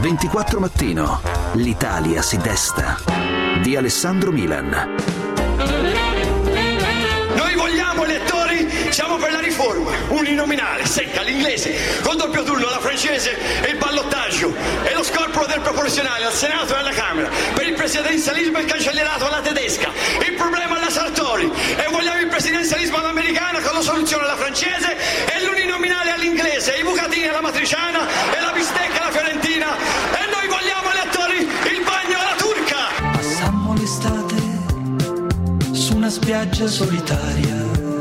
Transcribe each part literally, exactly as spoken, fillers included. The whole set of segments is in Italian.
ventiquattro Mattino. L'Italia si desta. Di Alessandro Milan. Noi vogliamo elettori, siamo per la riforma, uninominale, secca, l'inglese, con doppio turno alla francese e il ballottaggio e lo scorporo del proporzionale al Senato e alla Camera, per il presidenzialismo il cancellierato alla tedesca, il problema alla Sartori, e vogliamo il presidenzialismo all'americana con la soluzione alla francese e l'uninominale all'inglese, i bucatini alla matriciana e la bistecca alla fiorentina, e noi vogliamo elettori il bagno alla turca. Passammo l'estate su una spiaggia solitaria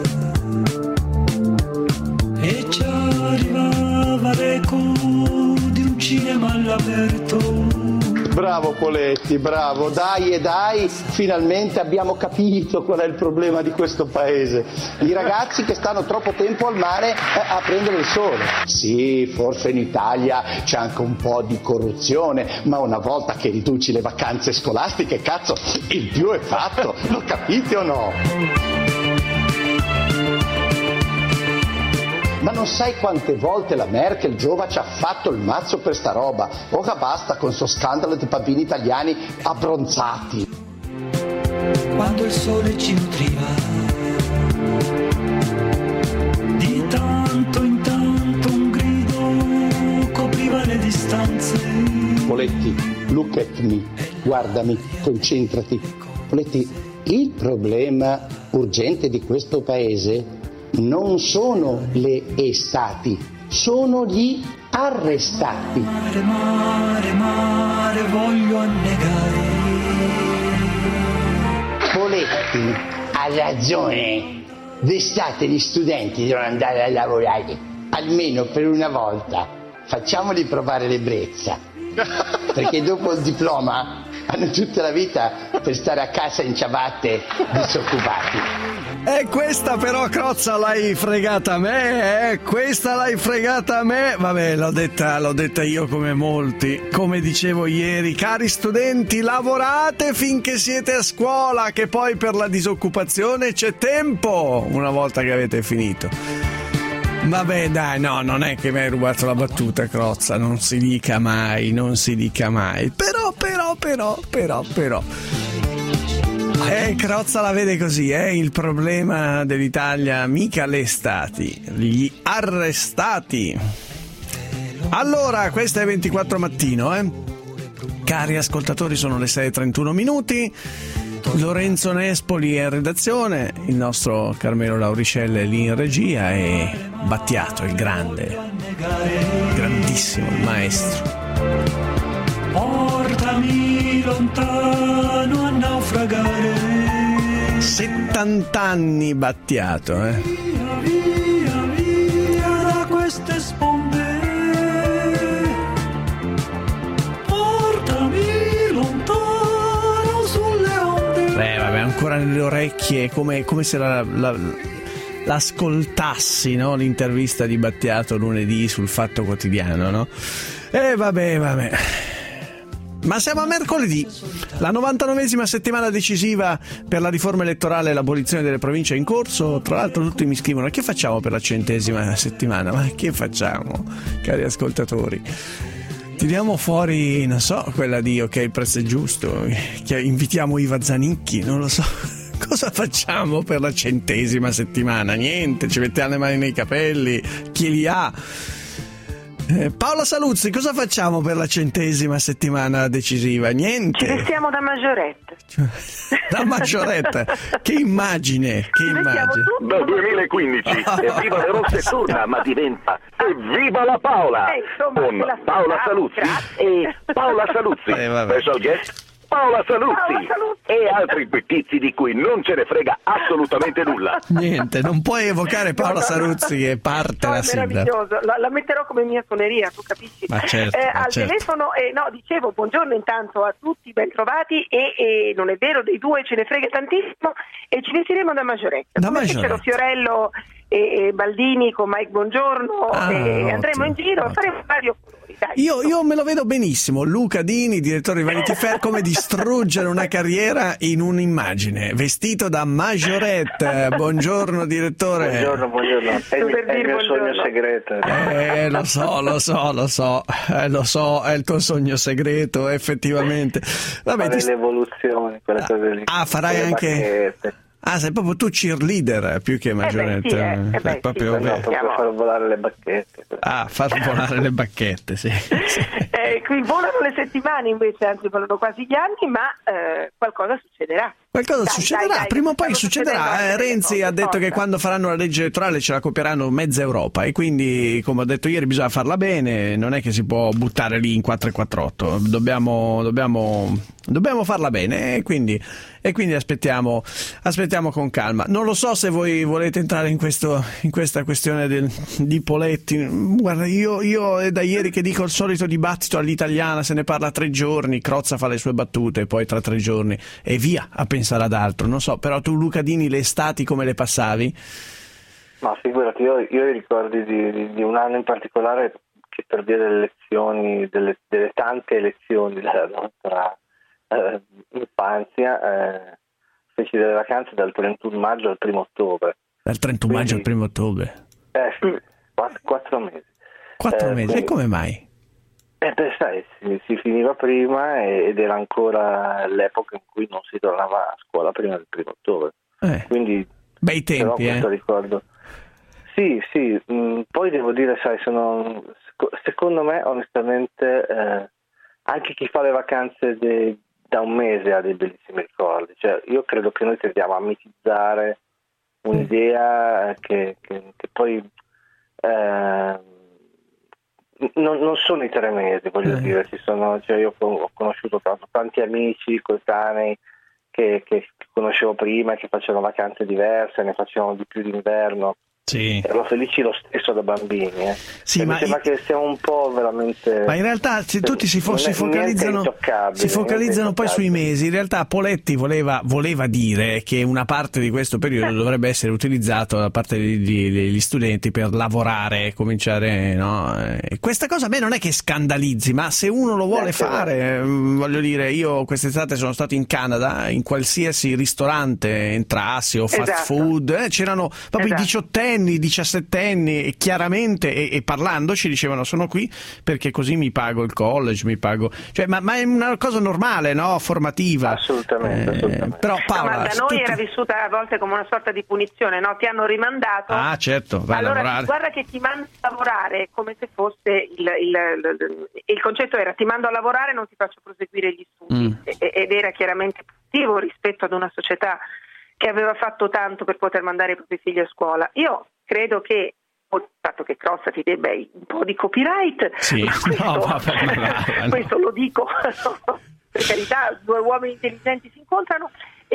e ci arrivava l'eco di un cinema all'aperto. Bravo Poletti, bravo, dai e dai, finalmente abbiamo capito qual è il problema di questo paese. I ragazzi che stanno troppo tempo al mare eh, a prendere il sole. Sì, forse in Italia c'è anche un po' di corruzione, ma una volta che riduci le vacanze scolastiche, cazzo, il più è fatto, lo capite o no? Ma non sai quante volte la Merkel giova ci ha fatto il mazzo per sta roba? Ora basta con suo scandalo di bambini italiani abbronzati. Quando il sole ci nutriva, di tanto in tanto un grido copriva le distanze. Poletti, look at me, guardami, concentrati. Poletti, il problema urgente di questo paese non sono le estati, sono gli arrestati. Mare, mare, mare, voglio annegare. Poletti ha ragione, d'estate gli studenti devono andare a lavorare, almeno per una volta, facciamoli provare l'ebbrezza, perché dopo il diploma hanno tutta la vita per stare a casa in ciabatte disoccupati. E questa però, Crozza, l'hai fregata a me, eh? Questa l'hai fregata a me. Vabbè, l'ho detta, l'ho detta io come molti. Come dicevo ieri, cari studenti, lavorate finché siete a scuola, che poi per la disoccupazione c'è tempo, una volta che avete finito. Vabbè, dai, no, non è che mi hai rubato la battuta, Crozza, non si dica mai, non si dica mai. Però, però, però, però, però... Eh, Crozza la vede così, eh? Il problema dell'Italia mica le estati, gli arrestati. Allora, questa è ventiquattro Mattino, eh? Cari ascoltatori, sono le sei e trentuno minuti. Lorenzo Nespoli è in redazione, il nostro Carmelo Lauricella è lì in regia e Battiato, il grande, grandissimo, il maestro. Portami lontano a naufragare. settanta anni Battiato, eh. Via, via, via da queste sponde. Portami lontano sulle onde. Beh, vabbè, ancora nelle orecchie, come, come se la, la, l'ascoltassi, no? L'intervista di Battiato lunedì sul Fatto Quotidiano, no? E vabbè, vabbè. Ma siamo a mercoledì, la novantanovesima settimana decisiva per la riforma elettorale e l'abolizione delle province è in corso. Tra l'altro tutti mi scrivono: che facciamo per la centesima settimana? Ma che facciamo, cari ascoltatori? Tiriamo fuori, non so, quella di Ok, il prezzo è giusto, che invitiamo Iva Zanicchi, non lo so. Cosa facciamo per la centesima settimana? Niente, ci mettiamo le mani nei capelli, chi li ha? Eh, Paola Saluzzi, cosa facciamo per la centesima settimana decisiva? Niente. Ci vestiamo da maggioretta. Da maggioretta. Che immagine, che immagine. Dal duemilaquindici Evviva le Rosse torna, ma diventa Evviva la Paola, eh, insomma, con Paola Saluzzi e Paola Saluzzi, eh, special guest Paola Saluzzi, Paola Saluzzi e altri pettizi di cui non ce ne frega assolutamente nulla. Niente, non puoi evocare Paola Saluzzi che parte no, la è sigla. meraviglioso, la, la metterò come mia suoneria, tu capisci? Ma certo, eh, ma al certo. telefono, eh, no, dicevo buongiorno intanto a tutti, ben trovati, e, e non è vero, dei due ce ne frega tantissimo e ci vestiremo da maggioretta. Da Come maggioretta. fecero Fiorello e, e Baldini con Mike Buongiorno, Ah, e ottimo, andremo in giro, ottimo. faremo vario colori. io, io me lo vedo benissimo, Luca Dini, direttore di Vanity Fair, come distruggere una carriera in un'immagine, vestito da Majorette. Buongiorno direttore. Buongiorno, buongiorno. È, il, è il mio sogno segreto. Eh, lo so, lo so, lo so, eh, lo so, è il tuo sogno segreto, effettivamente. Vabbè, fare ti... le evoluzioni, quelle cose lì. Ah, farai anche... Bacchette. Ah, sei proprio tu cheerleader più che Majorette. Eh beh, sì, eh. Eh beh, è proprio sì, vero. No, proprio far volare le bacchette. Ah, far volare le bacchette, sì. sì. Eh, qui volano le settimane invece, anzi volano quasi gli anni, ma eh, qualcosa succederà. Qualcosa dai, succederà, dai, dai, prima o poi succederà. Eh, Renzi cose, ha detto forza. che quando faranno la legge elettorale ce la copieranno mezza Europa e quindi, come ho detto ieri, bisogna farla bene, non è che si può buttare lì in quattro e quarantotto, dobbiamo, dobbiamo, dobbiamo farla bene e quindi, e quindi aspettiamo, aspettiamo con calma. Non lo so se voi volete entrare in, questo, in questa questione del, di Poletti. Guarda, io, io è da ieri che dico il solito dibattito all'italiana, se ne parla tre giorni, Crozza fa le sue battute, poi tra tre giorni e via a pensare ad altro. Non so, però tu Luca Dini le estati come le passavi? Ma figurati, io, io i ricordi di, di, di un anno in particolare che per via delle elezioni, delle, delle tante elezioni della nostra eh, infanzia, eh, feci delle vacanze dal trentuno maggio al primo ottobre. Dal trentuno maggio al primo ottobre? Eh sì, quattro, quattro mesi. Quattro eh, mesi, quindi, e come mai? Eh beh, sai, si, si finiva prima ed era ancora l'epoca in cui non si tornava a scuola prima del primo ottobre. Eh, Quindi, bei tempi, però, questo eh? ricordo. Sì, sì, mh, poi devo dire, sai, sono, secondo me, onestamente, eh, anche chi fa le vacanze de, da un mese ha dei bellissimi ricordi. Cioè, io credo che noi tendiamo a mitizzare un'idea che, che, che poi... Eh, Non, non sono i tre mesi, voglio eh. dire, ci sono, cioè io ho conosciuto tanto, tanti amici coetanei che, che conoscevo prima, che facevano vacanze diverse, ne facevano di più d'inverno. Sì. Ero felici lo stesso da bambini. Eh. Sì, ma mi sembra i... che siamo un po' veramente. Ma in realtà se tutti si, fo- si focalizzano, si focalizzano poi sui mesi. In realtà Poletti voleva, voleva dire che una parte di questo periodo dovrebbe essere utilizzato da parte degli studenti per lavorare, cominciare. No? E questa cosa a me non è che scandalizzi, ma se uno lo vuole fare, voglio dire, io quest'estate sono stato in Canada, in qualsiasi ristorante entrassi o fast esatto. food, eh, c'erano proprio esatto. i diciottenni, diciassettenni e chiaramente e, e parlandoci dicevano sono qui perché così mi pago il college, mi pago, cioè ma, ma è una cosa normale, no? Formativa. Assolutamente, eh, assolutamente. Però Paola, ma da noi tutti... era vissuta a volte come una sorta di punizione, no? Ti hanno rimandato. Ah, certo, vai allora, a lavorare. Guarda che ti mando a lavorare come se fosse il, il, il, il concetto era ti mando a lavorare, non ti faccio proseguire gli studi mm. ed era chiaramente positivo rispetto ad una società che aveva fatto tanto per poter mandare i propri figli a scuola. Io credo che il fatto che Crozza ti debba un po' di copyright, sì. questo, no, vabbè, no, no. questo lo dico, per carità, due uomini intelligenti si incontrano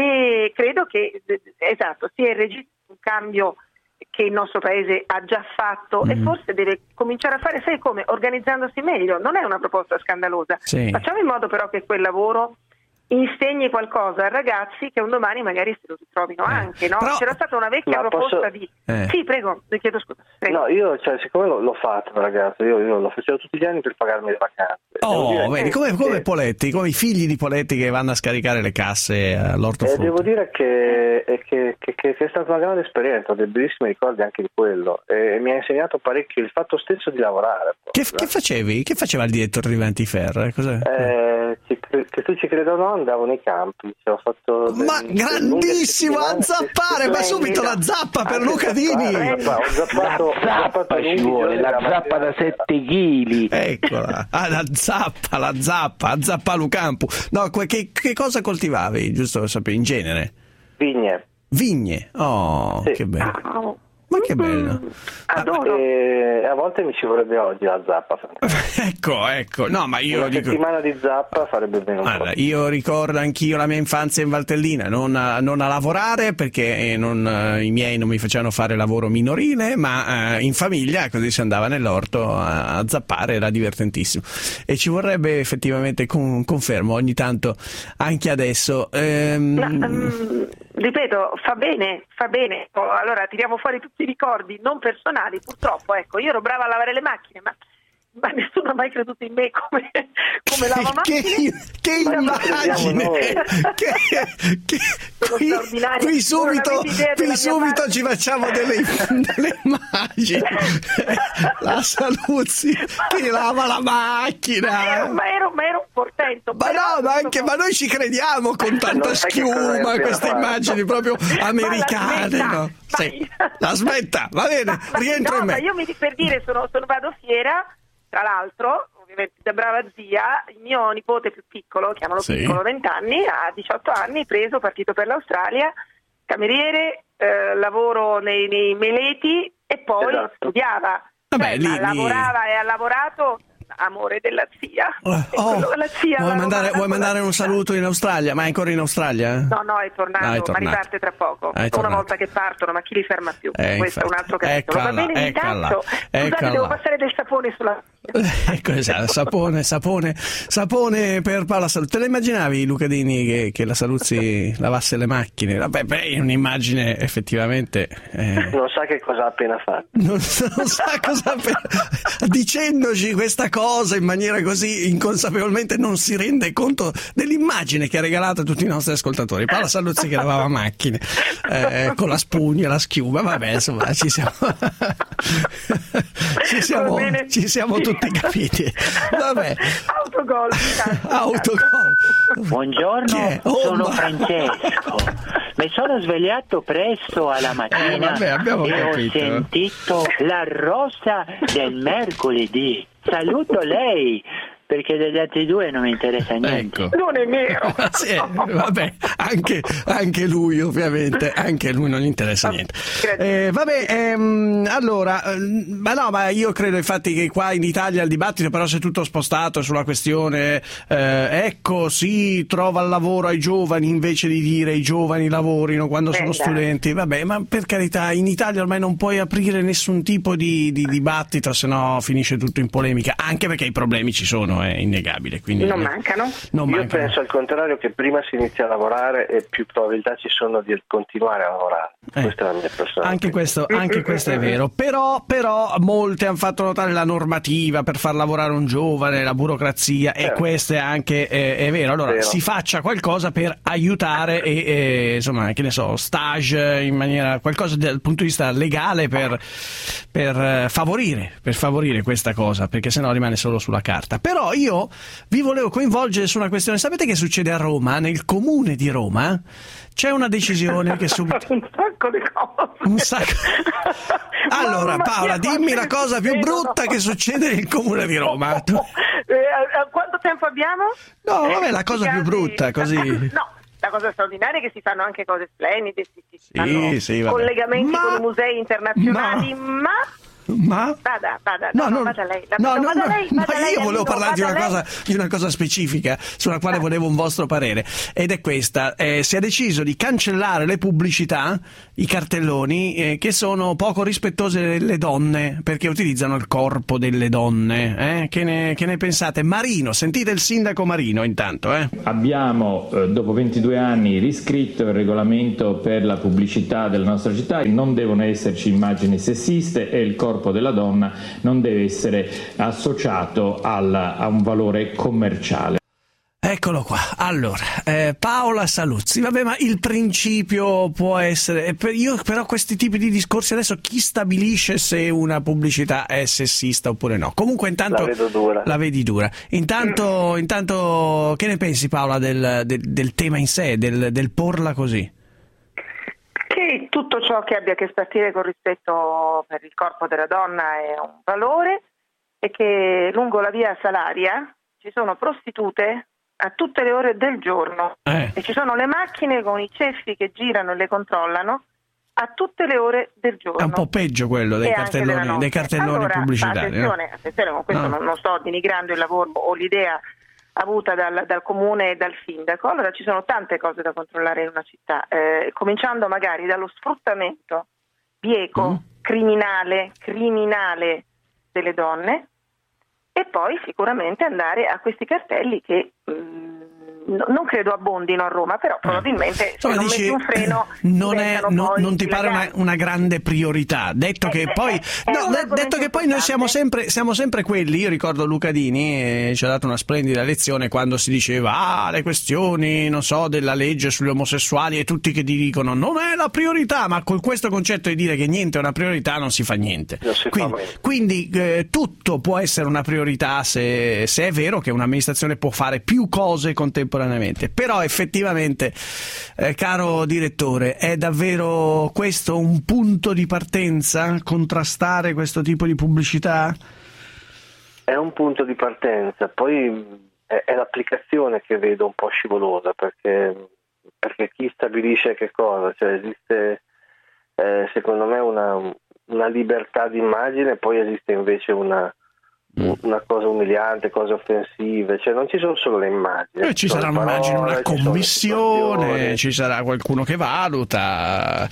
e credo che, esatto, sia il registro un cambio che il nostro paese ha già fatto mm. e forse deve cominciare a fare, sai come, organizzandosi meglio. Non è una proposta scandalosa, sì. Facciamo in modo però che quel lavoro insegni qualcosa ai ragazzi che un domani magari se lo ritrovino eh. anche, no? Però... C'era stata una vecchia Ma proposta posso... di eh. sì, prego, le chiedo scusa. Prego. No, io cioè siccome l'ho, l'ho fatto ragazzo, io, io lo facevo tutti gli anni per pagarmi le vacanze. Oh, vedi, come, come che... Poletti, come i figli di Poletti che vanno a scaricare le casse all'ortofrutta. Eh, devo dire che, che, che, che, che è stata una grande esperienza, ho dei bellissimi ricordi anche di quello e mi ha insegnato parecchio il fatto stesso di lavorare. Che, che facevi? Che faceva il direttore di Vanity Fair? Cos'è? Eh, ci, che tu ci creda o no, andavo nei campi. Cioè, ho fatto ma dei, grandissimo a zappare, ma subito la zappa per Luca Dini. Ho zappato, la zappa ci vuole, la zappa da sette chili. Eccola, ah, la zappa, la zappa, a Zappalucampu. No, che, che cosa coltivavi, giusto per sapere, in genere? Vigne. Vigne, oh, sì. Che bello. Ma che bello. Adoro. E a volte mi ci vorrebbe oggi la zappa. ecco, ecco. No, ma io una dico... settimana di zappa farebbe bene un allora, po'. Io ricordo anch'io la mia infanzia in Valtellina, non a, non a lavorare perché non, eh, i miei non mi facevano fare lavoro minorile, ma eh, in famiglia, così si andava nell'orto a, a zappare, era divertentissimo. E ci vorrebbe effettivamente, con, confermo, ogni tanto anche adesso. Ehm... No, um, ripeto, fa bene, fa bene. Allora tiriamo fuori tutti i ricordi non personali, purtroppo. Ecco, io ero brava a lavare le macchine, ma ma nessuno ha mai creduto in me come, come lavamacchine. Che, che immagine! che, che, qui, qui subito, qui subito ci facciamo delle, delle immagini. La Saluzzi che lava la macchina. Ma ero, ma ero, ma ero un portento. Ma no, ma anche ma noi ci crediamo con tanta schiuma, queste immagini proprio americane. No? Sì. La smetta, va bene, ma, rientro no, in me. Ma io mi per dire, sono, sono vado fiera, tra l'altro, ovviamente da brava zia, il mio nipote più piccolo, chiamalo sì. piccolo, venti anni, ha diciotto anni, preso, partito per l'Australia, cameriere, eh, lavoro nei, nei Meleti e poi esatto. studiava. Vabbè, eh, lì, ma lì... lavorava e ha lavorato. Amore della zia. Oh, la zia vuoi mandare, vuoi mandare un saluto in Australia? Ma è ancora in Australia? No, no, è tornato, ah, è tornato. Ma riparte tra poco. Ah, una volta che partono, ma chi li ferma più? Eh, Questo infatti. è un altro capitolo. Va bene, intanto, scusate, devo passare del sapone sulla... Ecco, esatto, sapone, sapone, sapone per Paola Saluzzi. Te la immaginavi, Luca Dini, che, che la Saluzzi lavasse le macchine? Vabbè, beh, è un'immagine effettivamente... Eh... Non sa che cosa ha appena fatto. Non, non sa cosa ha appena... Dicendoci questa cosa in maniera così inconsapevolmente non si rende conto dell'immagine che ha regalato a tutti i nostri ascoltatori. Paola Saluzzi che lavava macchine eh, con la spugna, la schiuma, vabbè, insomma, ci siamo... ci siamo, ci siamo tutti capiti. Vabbè. Autogol. Autogol. Buongiorno, oh, sono ma... Francesco. Mi sono svegliato presto alla mattina eh, vabbè, abbiamo e capito. ho sentito la rosa del mercoledì. Saluto lei, perché degli altri due non mi interessa niente. Ecco. Non è vero. Sì, vabbè, anche, anche lui ovviamente, anche a lui non gli interessa niente. Eh, vabbè, ehm, allora, ma no, ma io credo infatti che qua in Italia il dibattito però si è tutto spostato sulla questione, eh, ecco, si trova il lavoro ai giovani invece di dire i giovani lavorino quando sono Bella. studenti. Vabbè, ma per carità, in Italia ormai non puoi aprire nessun tipo di, di dibattito, se no finisce tutto in polemica, anche perché i problemi ci sono. È innegabile, quindi non mancano. Non Io mancano. penso al contrario, che prima si inizia a lavorare e più probabilità ci sono di continuare a lavorare. Eh, Questa è la mia personale. Anche questo, anche questo è vero, però, però molte hanno fatto notare la normativa per far lavorare un giovane, la burocrazia, certo. E questo è anche eh, è vero. Allora vero. Si faccia qualcosa per aiutare e, e insomma, che ne so, stage in maniera qualcosa dal punto di vista legale per, per favorire, per favorire questa cosa, perché sennò rimane solo sulla carta. Però io vi volevo coinvolgere su una questione. Sapete che succede a Roma? Nel comune di Roma c'è una decisione che subito... un sacco di cose. Un sacco... Allora Paola, dimmi la cosa più brutta che succede nel comune di Roma. Tu... Eh, quanto tempo abbiamo? No, vabbè, la cosa più brutta, così... No. La cosa straordinaria è che si fanno anche cose splendide, si, si sì, fanno sì, collegamenti ma... con i musei internazionali, ma... ma... Ma vada, vada, no, no, no, vada lei, no, no, vada no, lei, ma vada io lei, volevo amico, parlare di una, cosa, di una cosa specifica sulla quale volevo un vostro parere, ed è questa. Eh, si è deciso di cancellare le pubblicità, i cartelloni eh, che sono poco rispettose delle donne, perché utilizzano il corpo delle donne. Eh? Che, ne, che ne pensate? Marino, sentite il sindaco Marino intanto. Eh? Abbiamo eh, dopo ventidue anni riscritto il regolamento per la pubblicità della nostra città, non devono esserci immagini sessiste e il corpo della donna non deve essere associato al, a un valore commerciale. Eccolo qua. Allora, eh, Paola Saluzzi, vabbè, ma il principio può essere... Per, io però questi tipi di discorsi adesso chi stabilisce se una pubblicità è sessista oppure no? Comunque intanto... La vedo dura. La vedi dura. Intanto, mm. intanto che ne pensi Paola del, del, del tema in sé, del, del porla così? Che tutto ciò che abbia a che spartire con rispetto per il corpo della donna è un valore e che lungo la via Salaria ci sono prostitute a tutte le ore del giorno eh. e ci sono le macchine con i ceffi che girano e le controllano a tutte le ore del giorno. È un po' peggio quello dei cartelloni, dei cartelloni allora, pubblicitari. Attenzione, attenzione, con questo no. non, non sto denigrando il lavoro o l'idea avuta dal, dal comune e dal sindaco. Allora ci sono tante cose da controllare in una città, eh, cominciando magari dallo sfruttamento bieco, mm. criminale, criminale delle donne, e poi sicuramente andare a questi cartelli che mh, no, non credo abbondino a Roma, però probabilmente Insomma, se non dici, metti un freno non, è, no, poi non ti pare una, una grande priorità, detto eh, che eh, poi eh, no, de- detto che poi noi siamo sempre, siamo sempre quelli. Io ricordo Luca Dini, eh, ci ha dato una splendida lezione quando si diceva ah le questioni non so della legge sugli omosessuali, e tutti che ti dicono non è la priorità, ma con questo concetto di dire che niente è una priorità non si fa niente. Si quindi fa quindi eh, tutto può essere una priorità se, se è vero che un'amministrazione può fare più cose contemporaneamente, però effettivamente eh, caro direttore, è davvero questo un punto di partenza, contrastare questo tipo di pubblicità? È un punto di partenza, poi è, è l'applicazione che vedo un po' scivolosa, perché, perché chi stabilisce che cosa, cioè esiste eh, secondo me una, una libertà di immagine, poi esiste invece una una cosa umiliante, cose offensive, cioè non ci sono solo le immagini, eh, ci sarà parole, immagino una commissione, ci, ci sarà qualcuno che valuta.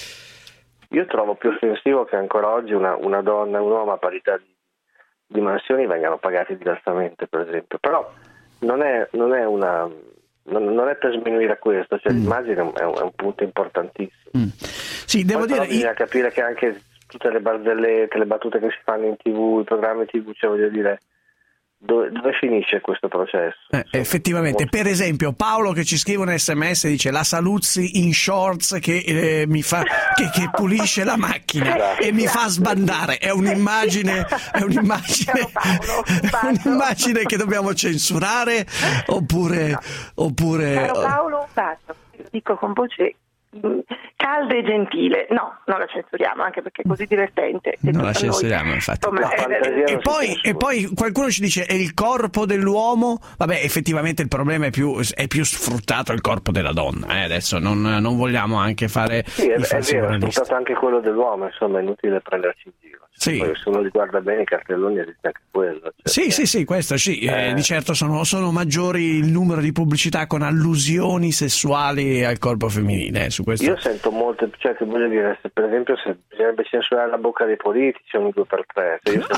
Io trovo più offensivo che ancora oggi una, una donna e un uomo a parità di, di mansioni vengano pagati diversamente, per esempio, però non è, non è una non, non è per sminuire questo, cioè mm. l'immagine è un, è un punto importantissimo. Mm. Sì, devo Poi dire, però bisogna io... capire che anche tutte le barzellette, le battute che si fanno in tv, i programmi tivù, cioè voglio dire, dove, dove finisce questo processo? Eh, effettivamente, per esempio Paolo che ci scrive un sms dice la Saluzzi in shorts che eh, mi fa che, che pulisce la macchina Grazie. e mi fa sbandare, è un'immagine è un'immagine, è un'immagine che dobbiamo censurare oppure oppure Caro Paolo, un bacio, lo dico con voce calda e gentile, no, non la censuriamo, anche perché è così divertente. Non la censuriamo, noi. infatti. Insomma, e, e, poi, e poi qualcuno ci dice è il corpo dell'uomo, vabbè, effettivamente il problema è più, è più sfruttato il corpo della donna, eh? Adesso non, non vogliamo anche fare sì, è, è vero, è sfruttato anche quello dell'uomo, insomma è inutile prenderci in giro. Sì. Poi, se uno li guarda bene i cartelloni esiste anche quello. Cioè, sì, che... sì, sì, questo sì, eh... eh, di certo sono, sono maggiori il numero di pubblicità con allusioni sessuali al corpo femminile. Eh, su questo... Io sento molte, cioè che voglio dire, se per esempio se bisognerebbe censurare la bocca dei politici ogni due per tre. Se io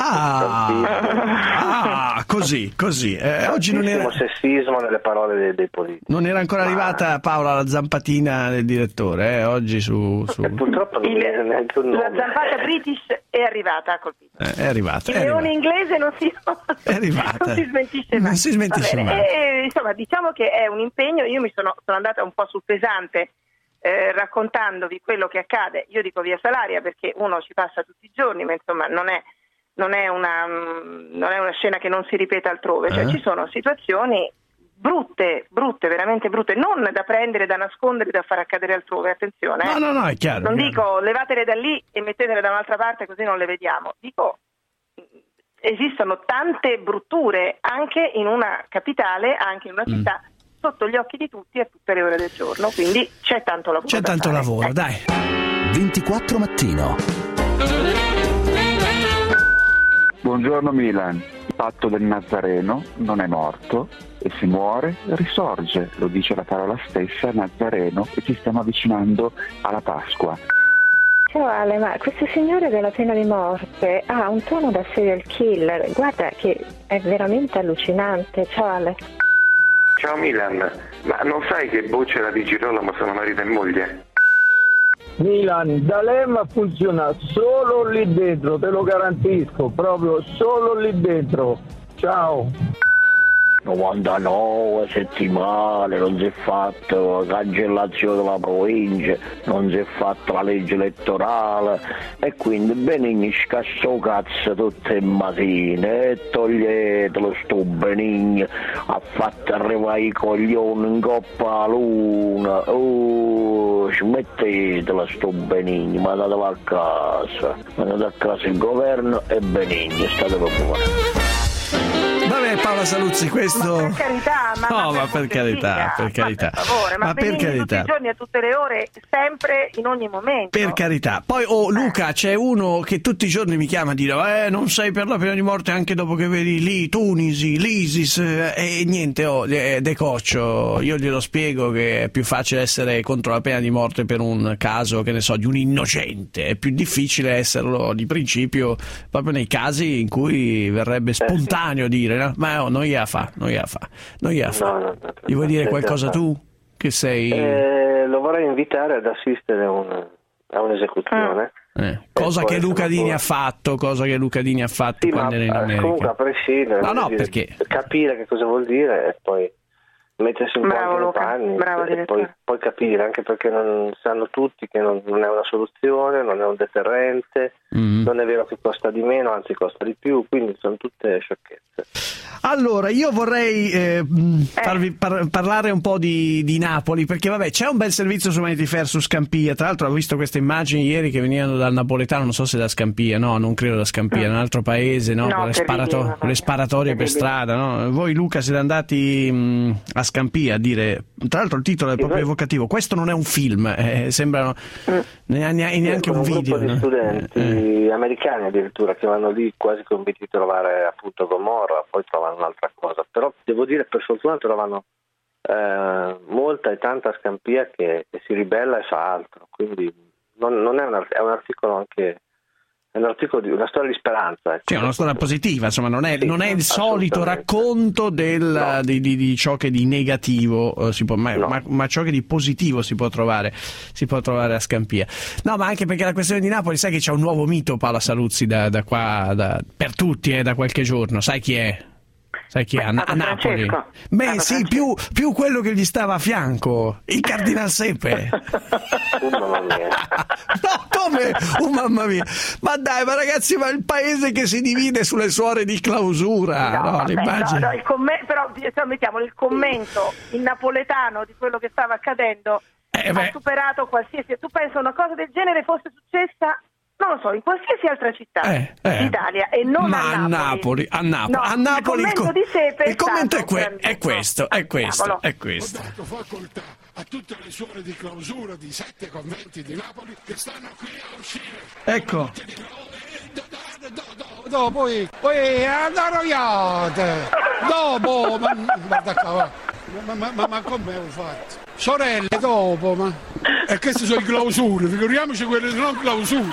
ah, ah, così, così. Eh, oggi non era sessismo nelle parole dei, dei politici. Non era ancora Ma... arrivata Paola la zampatina del direttore, eh, oggi su. su... Purtroppo non il, neanche un nome. La zampata British è arrivata a colpire. Eh, è arrivata. Il leone inglese non si, è arrivata. non si smentisce mai. Non si smentisce mai. E, insomma, diciamo che è un impegno. Io mi sono, sono andata un po' sul pesante eh, raccontandovi quello che accade. Io dico via Salaria perché uno ci passa tutti i giorni, ma insomma non è, non è, una, non è una scena che non si ripete altrove. Cioè, eh? Ci sono situazioni brutte, brutte, veramente brutte, non da prendere, da nascondere, da far accadere altrove, attenzione. Eh? No, no, no, è chiaro. Non chiaro. dico levatele da lì e mettetele da un'altra parte così non le vediamo. Dico esistono tante brutture anche in una capitale, anche in una città, mm. sotto gli occhi di tutti a tutte le ore del giorno, quindi c'è tanto lavoro. C'è tanto fare. lavoro, eh. dai. ventiquattro mattino. Buongiorno Milan. Il patto del Nazareno non è morto e se muore risorge, lo dice la parola stessa, Nazareno, e ci stiamo avvicinando alla Pasqua. Ciao Ale, ma questo signore della pena di morte ha un tono da serial killer, guarda che è veramente allucinante. Ciao Ale. Ciao Milan, ma non sai che Boccia e la Di Girolamo sono marito e moglie? Milan, D'Alema funziona solo lì dentro, te lo garantisco, proprio solo lì dentro. Ciao. novantanove settimane, non si è fatto cancellazione della provincia, non si è fatta la legge elettorale e quindi Benigni scassò cazzo tutte le mattine e toglietelo sto Benigni, ha fatto arrivare i coglioni in coppa a luna, oh, smettetela sto Benigni, mandatelo a casa, mandate a casa il governo e Benigni, state buoni. Vabbè Paola Saluzzi, questo... Ma per carità, ma, no, ma ma per carità, per carità. Ma per favore, ma, ma per carità. Tutti i giorni, a tutte le ore, sempre, in ogni momento. Per carità. Poi, oh Luca, c'è uno che tutti i giorni mi chiama a dire eh, non sei per la pena di morte anche dopo che vedi lì Tunisi, l'ISIS eh, e niente, oh, eh, decoccio. Io glielo spiego che è più facile essere contro la pena di morte per un caso, che ne so, di un innocente. È più difficile esserlo di principio proprio nei casi in cui verrebbe spontaneo dire, no? Ma ma oh, non gliela fa, non gliela fa, non gliela fa. No, no, no, Gli vuoi dire qualcosa fa. tu? Che sei... Eh, lo vorrei invitare ad assistere a, un, a un'esecuzione. Eh, cosa che Luca Dini ha fatto, cosa che Luca Dini ha fatto Sì, quando ma era in America. comunque a prescindere, No, no, dire, perché... capire che cosa vuol dire e poi mettersi un Bravo, po' nei Luca. panni Bravo, e poi, poi capire, anche perché non sanno tutti che non, non è una soluzione, non è un deterrente, mm. non è vero che costa di meno, anzi costa di più, quindi sono tutte sciocchezze. Allora, io vorrei eh, farvi par- parlare un po' di, di Napoli, perché vabbè, c'è un bel servizio su Vanity Fair su Scampia. Tra l'altro ho visto queste immagini ieri che venivano dal napoletano, non so se da Scampia, no, non credo da Scampia, mm. un altro paese, no, no con le, sparato- le sparatorie per strada, no? Voi Luca siete andati mh, a Scampia a dire, tra l'altro il titolo è proprio evocativo, questo non è un film, eh, sembrano mm. neanche, neanche un, un video. Un gruppo di studenti eh. americani addirittura che vanno lì quasi convinti di trovare appunto Gomorra, poi trovano un'altra cosa, però devo dire per fortuna trovano eh, molta e tanta Scampia che, che si ribella e fa altro, quindi non, non è, un, è un articolo anche è un articolo di una storia di speranza, ecco. Cioè, una storia positiva, insomma, non è, sì, non è il solito racconto del, no. di, di, di ciò che di negativo eh, si può, ma, no. ma, ma ciò che di positivo si può trovare si può trovare a Scampia. No, ma anche perché la questione di Napoli, sai che c'è un nuovo mito, Paola Saluzzi, da, da qua da, per tutti, eh, da qualche giorno, sai chi è? Sai chi è? A, a Napoli. Beh, sì, più, più quello che gli stava a fianco, il Cardinal Sepe. Oh, mamma mia. No, come? Oh, mamma mia. Ma dai, ma ragazzi, ma il paese che si divide sulle suore di clausura. No, no, vabbè, l'immagine... no, no, il comm- però mettiamo il commento in napoletano di quello che stava accadendo eh, ha superato qualsiasi. Tu pensa una cosa del genere fosse successa, non lo so, in qualsiasi altra città eh, eh. d'Italia e non ma a Napoli. A Napoli, no, a Napoli il commento di Sepe il commento è, que- è, è questo, è questo, è questo. Ho dato facoltà a tutte le suore di clausura di sette conventi di Napoli che stanno qui a uscire. Ecco. Dopo poi, poi andare dopo, ma guarda qua, ma, ma, ma, ma come ho fatto? Sorelle, dopo, ma... E queste sono le clausure, figuriamoci quelle non clausure.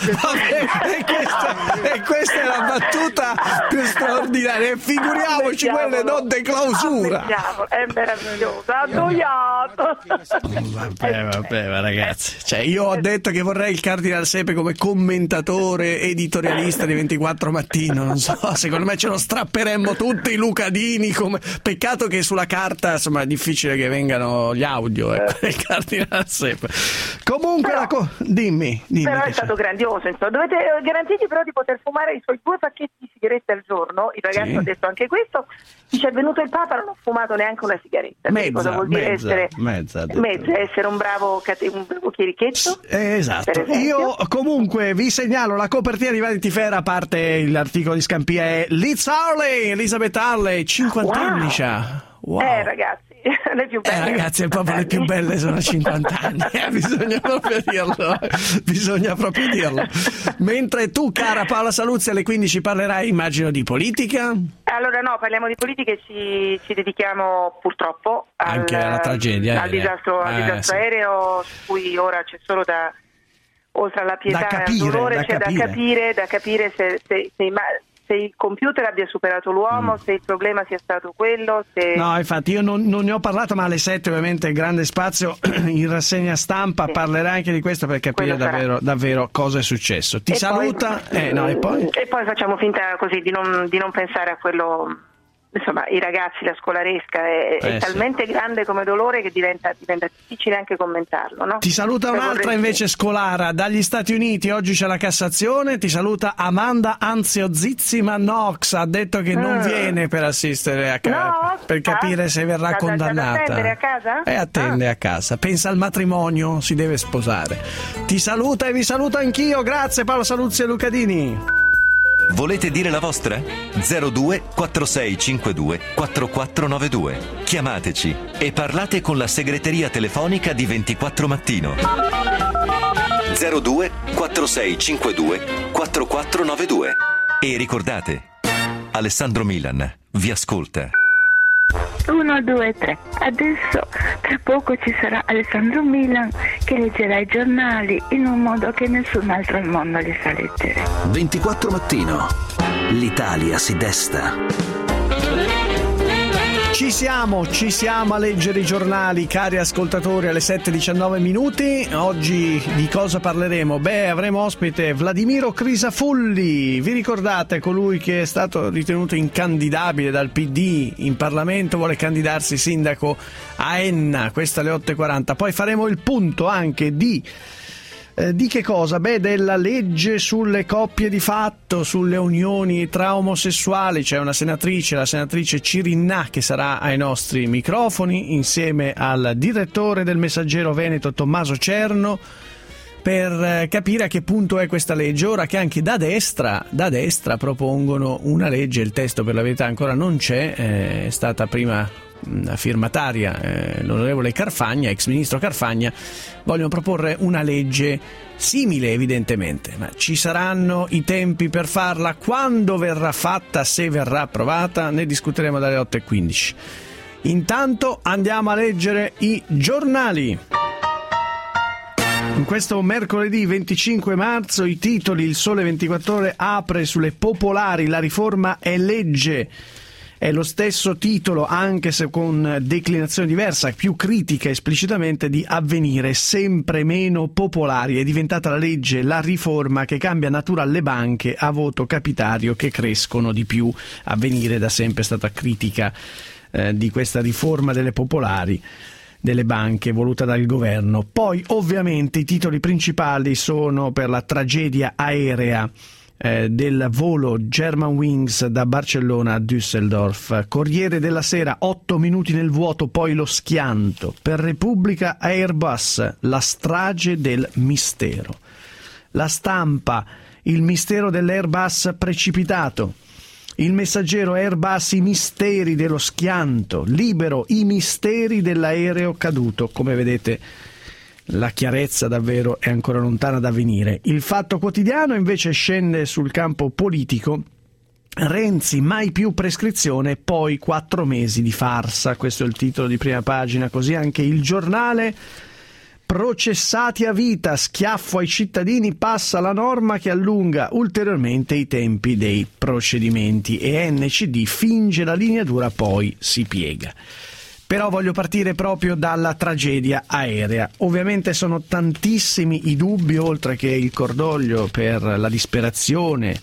Vabbè, e, questa, e questa è la battuta più straordinaria. Figuriamoci quelle non de clausura. È meraviglioso, addoiato. Vabbè, vabbè, ma ragazzi. Cioè, io ho detto che vorrei il Cardinal Sepe come commentatore editorialista di ventiquattro Mattino. Non so, secondo me ce lo strapperemmo tutti i Lucadini. Come... Peccato che sulla carta, insomma, è difficile che vengano gli audio. Ecco, il Cardinal Sepe. Comunque, però, la co- dimmi, dimmi. Però è c'è. stato grandioso. Insomma. Dovete garantirgli però di poter fumare i suoi due pacchetti di sigarette al giorno. Il ragazzo sì. ha detto anche questo. Dice: è venuto il Papa, non ho fumato neanche una sigaretta. Mezza, cosa vuol dire mezza, essere mezza, mezza, essere un bravo, un bravo chierichetto? Eh, esatto. Io comunque vi segnalo la copertina di Vanity Fair, a parte l'articolo di Scampia, è Liz Harley, Elizabeth Harley, cinquanta wow. anni c'ha. Wow. Eh, ragazzi. Le più belle. Eh, ragazzi, proprio le più belle sono cinquanta anni, eh, bisogna proprio dirlo, bisogna proprio dirlo. Mentre tu, cara Paola Saluzzi, alle quindici parlerai, immagino, di politica? Allora no, parliamo di politica e ci, ci dedichiamo purtroppo al, anche alla tragedia al disastro, al eh, disastro sì. aereo, su cui ora c'è solo da, oltre alla pietà da capire, e al dolore, da c'è capire. da capire, da capire se, se, se, se il computer abbia superato l'uomo, mm. se il problema sia stato quello. Se... No, infatti io non, non ne ho parlato, ma alle sette ovviamente il grande spazio in rassegna stampa sì. parlerà anche di questo per capire davvero, davvero cosa è successo. Ti e saluta poi, eh, no, e, poi? e poi facciamo finta così di non, di non pensare a quello. Insomma, i ragazzi, la scolaresca è, eh, è talmente sì. grande come dolore che diventa, diventa difficile anche commentarlo, no? Ti saluta un'altra vorresti... invece scolara dagli Stati Uniti, oggi c'è la Cassazione, ti saluta Amanda Anziozissima Knox, ha detto che mm. non viene per assistere a casa, no? per capire ah, se verrà casa, condannata. Attendere a casa? E attende ah. a casa, pensa al matrimonio, si deve sposare. Ti saluta e vi saluto anch'io, grazie Paolo Saluzzi e Lucadini. Volete dire la vostra? zero due quattro sei cinque due quattro quattro nove due. Chiamateci e parlate con la segreteria telefonica di ventiquattro Mattino. zero due quattro sei cinque due quattro quattro nove due. E ricordate, Alessandro Milan vi ascolta. uno, due, tre. Adesso tra poco ci sarà Alessandro Milan che leggerà i giornali in un modo che nessun altro al mondo li sa leggere. ventiquattro Mattino. L'Italia si desta. Ci siamo, ci siamo a leggere i giornali, cari ascoltatori, alle sette e diciannove minuti. Oggi di cosa parleremo? Beh, avremo ospite Vladimiro Crisafulli. Vi ricordate, colui che è stato ritenuto incandidabile dal P D in Parlamento, vuole candidarsi sindaco a Enna, questa alle otto e quaranta. Poi faremo il punto anche di... Eh, di che cosa? Beh, della legge sulle coppie di fatto, sulle unioni tra omosessuali. C'è una senatrice, la senatrice Cirinnà, che sarà ai nostri microfoni insieme al direttore del Messaggero Veneto Tommaso Cerno per eh, capire a che punto è questa legge, ora che anche da destra, da destra propongono una legge. Il testo per la verità ancora non c'è, eh, è stata prima una firmataria, eh, l'onorevole Carfagna, ex ministro Carfagna. Vogliono proporre una legge simile, evidentemente, ma ci saranno i tempi per farla? Quando verrà fatta, se verrà approvata? Ne discuteremo dalle otto e quindici. Intanto andiamo a leggere i giornali. In questo mercoledì venticinque marzo i titoli: Il Sole ventiquattro Ore apre sulle popolari, la riforma è legge. È lo stesso titolo, anche se con declinazione diversa, più critica esplicitamente, di Avvenire, sempre meno popolari. È diventata la legge, la riforma che cambia natura alle banche a voto capitario che crescono di più. Avvenire da sempre è stata critica eh, di questa riforma delle popolari, delle banche voluta dal governo. Poi ovviamente i titoli principali sono per la tragedia aerea Eh, del volo Germanwings da Barcellona a Düsseldorf. Corriere della Sera: otto minuti nel vuoto, poi lo schianto. Per Repubblica: Airbus, la strage del mistero. La Stampa: il mistero dell'Airbus precipitato. Il Messaggero: Airbus, i misteri dello schianto. Libero: i misteri dell'aereo caduto. Come vedete, la chiarezza davvero è ancora lontana da venire. Il Fatto Quotidiano invece scende sul campo politico. Renzi, mai più prescrizione, poi quattro mesi di farsa. Questo è il titolo di prima pagina. Così anche Il Giornale: processati a vita, schiaffo ai cittadini, passa la norma che allunga ulteriormente i tempi dei procedimenti. E N C D finge la linea dura, poi si piega. Però voglio partire proprio dalla tragedia aerea. Ovviamente sono tantissimi i dubbi, oltre che il cordoglio per la disperazione,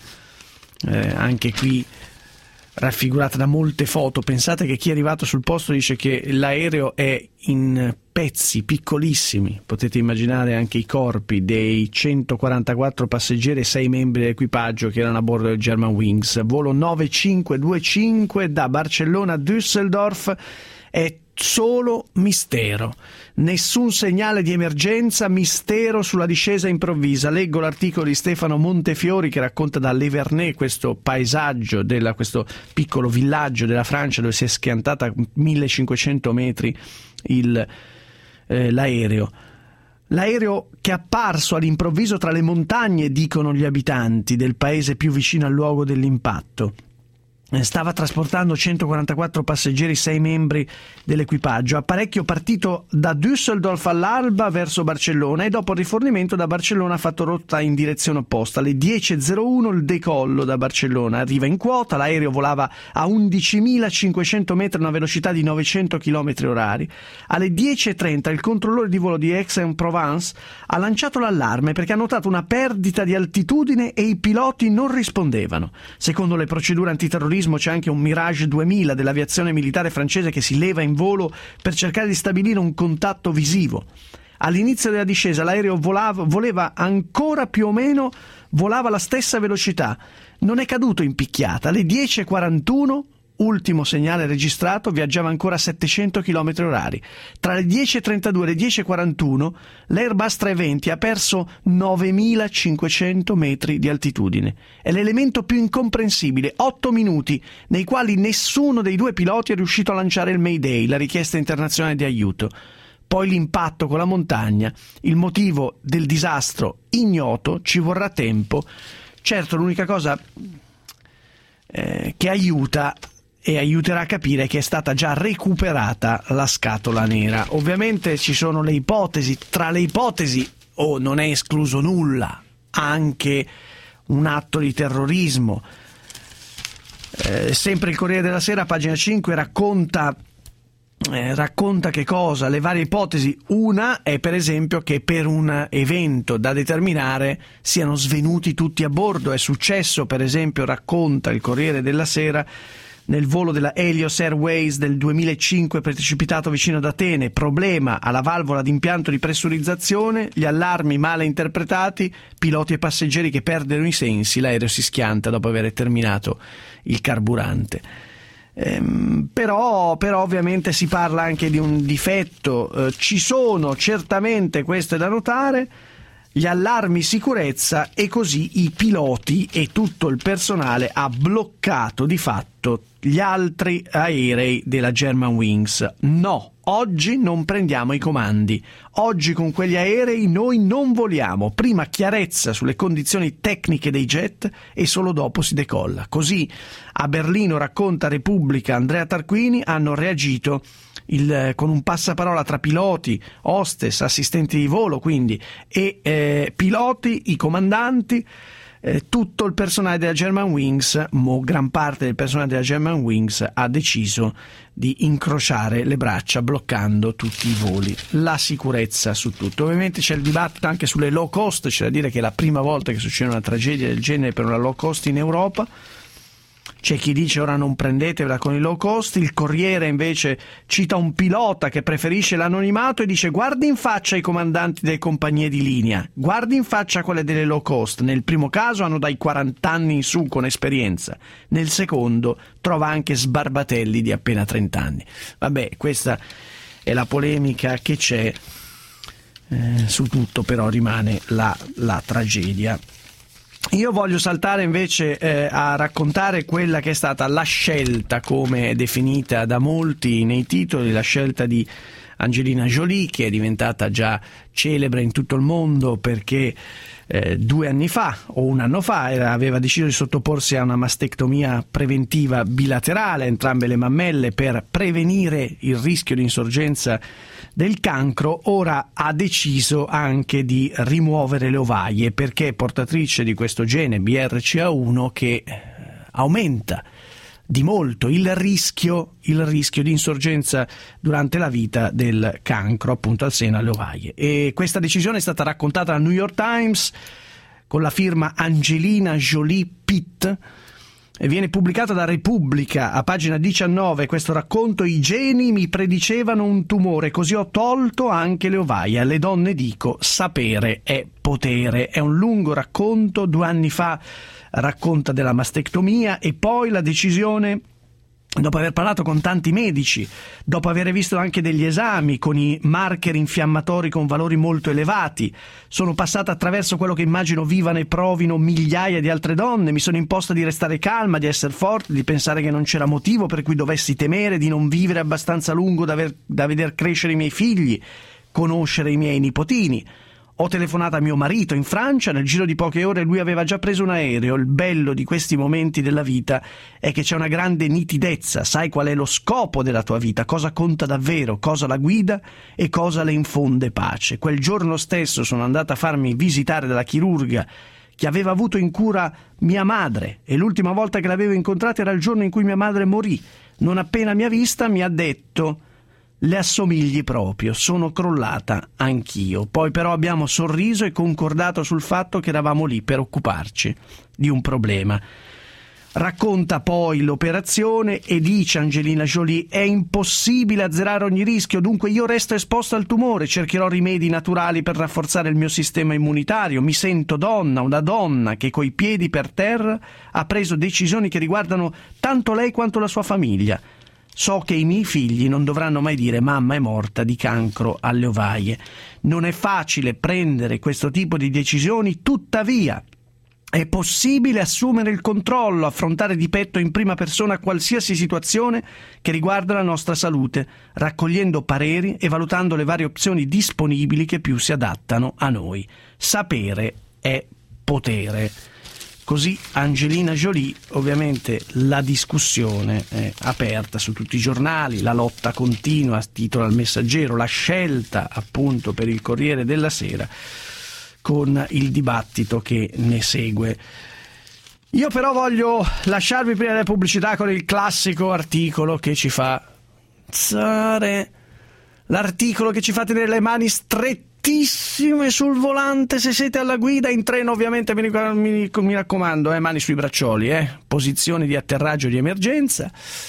eh, anche qui raffigurata da molte foto. Pensate che chi è arrivato sul posto dice che l'aereo è in pezzi piccolissimi. Potete immaginare anche i corpi dei centoquarantaquattro passeggeri e sei membri dell'equipaggio che erano a bordo del Germanwings. Volo nove cinque due cinque da Barcellona a Düsseldorf. È solo mistero, nessun segnale di emergenza, mistero sulla discesa improvvisa. Leggo l'articolo di Stefano Montefiori che racconta da Lévernay questo paesaggio, della, questo piccolo villaggio della Francia dove si è schiantata a millecinquecento metri il, eh, l'aereo. L'aereo che è apparso all'improvviso tra le montagne, dicono gli abitanti del paese più vicino al luogo dell'impatto. Stava trasportando centoquarantaquattro passeggeri, sei membri dell'equipaggio. Apparecchio partito da Düsseldorf all'alba verso Barcellona e dopo il rifornimento da Barcellona ha fatto rotta in direzione opposta. Alle dieci e zero uno il decollo da Barcellona. Arriva in quota, l'aereo volava a undicimilacinquecento metri a una velocità di novecento chilometri orari. Alle dieci e trenta il controllore di volo di Aix-en-Provence ha lanciato l'allarme perché ha notato una perdita di altitudine e i piloti non rispondevano. Secondo le procedure antiterrorismo c'è anche un Mirage duemila dell'aviazione militare francese che si leva in volo per cercare di stabilire un contatto visivo. All'inizio della discesa l'aereo volava, voleva ancora più o meno volava alla stessa velocità. Non è caduto in picchiata. Alle dieci e quarantuno, ultimo segnale registrato, viaggiava ancora a settecento chilometri orari. Tra le dieci e trentadue e le dieci e quarantuno l'Airbus trecentoventi ha perso novemilacinquecento metri di altitudine. È l'elemento più incomprensibile. Otto minuti nei quali nessuno dei due piloti è riuscito a lanciare il Mayday, la richiesta internazionale di aiuto. Poi l'impatto con la montagna. Il motivo del disastro ignoto, ci vorrà tempo. Certo, l'unica cosa eh, che aiuta e aiuterà a capire che è stata già recuperata la scatola nera. Ovviamente ci sono le ipotesi, tra le ipotesi, o oh, non è escluso nulla, anche un atto di terrorismo. Eh, sempre il Corriere della Sera, pagina cinque, racconta Eh, racconta che cosa? Le varie ipotesi. Una è per esempio che per un evento da determinare siano svenuti tutti a bordo. È successo, per esempio, racconta il Corriere della Sera, nel volo della Helios Airways del duemilacinque precipitato vicino ad Atene. Problema alla valvola d'impianto di pressurizzazione, gli allarmi male interpretati, piloti e passeggeri che perdono i sensi, l'aereo si schianta dopo aver terminato il carburante. Ehm, però, però ovviamente si parla anche di un difetto. Eh, ci sono certamente, questo è da notare, gli allarmi sicurezza, e così i piloti e tutto il personale ha bloccato di fatto gli altri aerei della Germanwings. No, oggi non prendiamo i comandi. Oggi con quegli aerei noi non voliamo. Prima chiarezza sulle condizioni tecniche dei jet e solo dopo si decolla. Così a Berlino, racconta Repubblica, Andrea Tarquini, hanno reagito il, con un passaparola tra piloti, hostess, assistenti di volo quindi, e eh, piloti, i comandanti, eh, tutto il personale della Germanwings, mo gran parte del personale della Germanwings ha deciso di incrociare le braccia bloccando tutti i voli. La sicurezza su tutto. Ovviamente c'è il dibattito anche sulle low cost, c'è da dire che è la prima volta che succede una tragedia del genere per una low cost in Europa. C'è chi dice ora non prendetevela con i low cost. Il Corriere invece cita un pilota che preferisce l'anonimato e dice: guardi in faccia i comandanti delle compagnie di linea, guardi in faccia quelle delle low cost. Nel primo caso hanno dai quaranta anni in su con esperienza, nel secondo trova anche sbarbatelli di appena trenta anni. Vabbè, questa è la polemica che c'è. Eh, su tutto però rimane la, la tragedia. Io voglio saltare invece eh, a raccontare quella che è stata la scelta, come definita da molti nei titoli, la scelta di Angelina Jolie, che è diventata già celebre in tutto il mondo perché eh, due anni fa o un anno fa era, aveva deciso di sottoporsi a una mastectomia preventiva bilaterale, entrambe le mammelle, per prevenire il rischio di insorgenza del cancro. Ora ha deciso anche di rimuovere le ovaie perché è portatrice di questo gene B R C A uno che aumenta di molto il rischio, il rischio di insorgenza durante la vita del cancro, appunto al seno, alle ovaie. E questa decisione è stata raccontata dal New York Times con la firma Angelina Jolie Pitt e viene pubblicata da Repubblica a pagina diciannove. Questo racconto: i geni mi predicevano un tumore, così ho tolto anche le ovaie. Alle donne dico: sapere è potere. È un lungo racconto. Due anni fa racconta della mastectomia e poi la decisione, dopo aver parlato con tanti medici, dopo aver visto anche degli esami con i marker infiammatori con valori molto elevati, sono passata attraverso quello che immagino vivano e provino migliaia di altre donne, mi sono imposta di restare calma, di essere forte, di pensare che non c'era motivo per cui dovessi temere, di non vivere abbastanza a lungo da, aver, da veder crescere i miei figli, conoscere i miei nipotini. Ho telefonato a mio marito in Francia, nel giro di poche ore lui aveva già preso un aereo. Il bello di questi momenti della vita è che c'è una grande nitidezza, sai qual è lo scopo della tua vita, cosa conta davvero, cosa la guida e cosa le infonde pace. Quel giorno stesso sono andata a farmi visitare dalla chirurga che aveva avuto in cura mia madre e l'ultima volta che l'avevo incontrata era il giorno in cui mia madre morì. Non appena mi ha vista mi ha detto: le assomigli proprio, sono crollata anch'io. Poi però abbiamo sorriso e concordato sul fatto che eravamo lì per occuparci di un problema. Racconta poi l'operazione e dice Angelina Jolie: è impossibile azzerare ogni rischio, dunque io resto esposta al tumore, cercherò rimedi naturali per rafforzare il mio sistema immunitario, mi sento donna, una donna che coi piedi per terra ha preso decisioni che riguardano tanto lei quanto la sua famiglia. So che i miei figli non dovranno mai dire mamma è morta di cancro alle ovaie. Non è facile prendere questo tipo di decisioni, tuttavia è possibile assumere il controllo, affrontare di petto in prima persona qualsiasi situazione che riguarda la nostra salute, raccogliendo pareri e valutando le varie opzioni disponibili che più si adattano a noi. Sapere è potere. Così Angelina Jolie. Ovviamente la discussione è aperta su tutti i giornali, la lotta continua, titola Il Messaggero, la scelta appunto per il Corriere della Sera, con il dibattito che ne segue. Io però voglio lasciarvi prima delle pubblicità con il classico articolo che ci fa zare, l'articolo che ci fa tenere le mani strettissime sul volante se siete alla guida, in treno ovviamente mi, mi, mi raccomando, eh, mani sui braccioli, eh, posizioni di atterraggio di emergenza.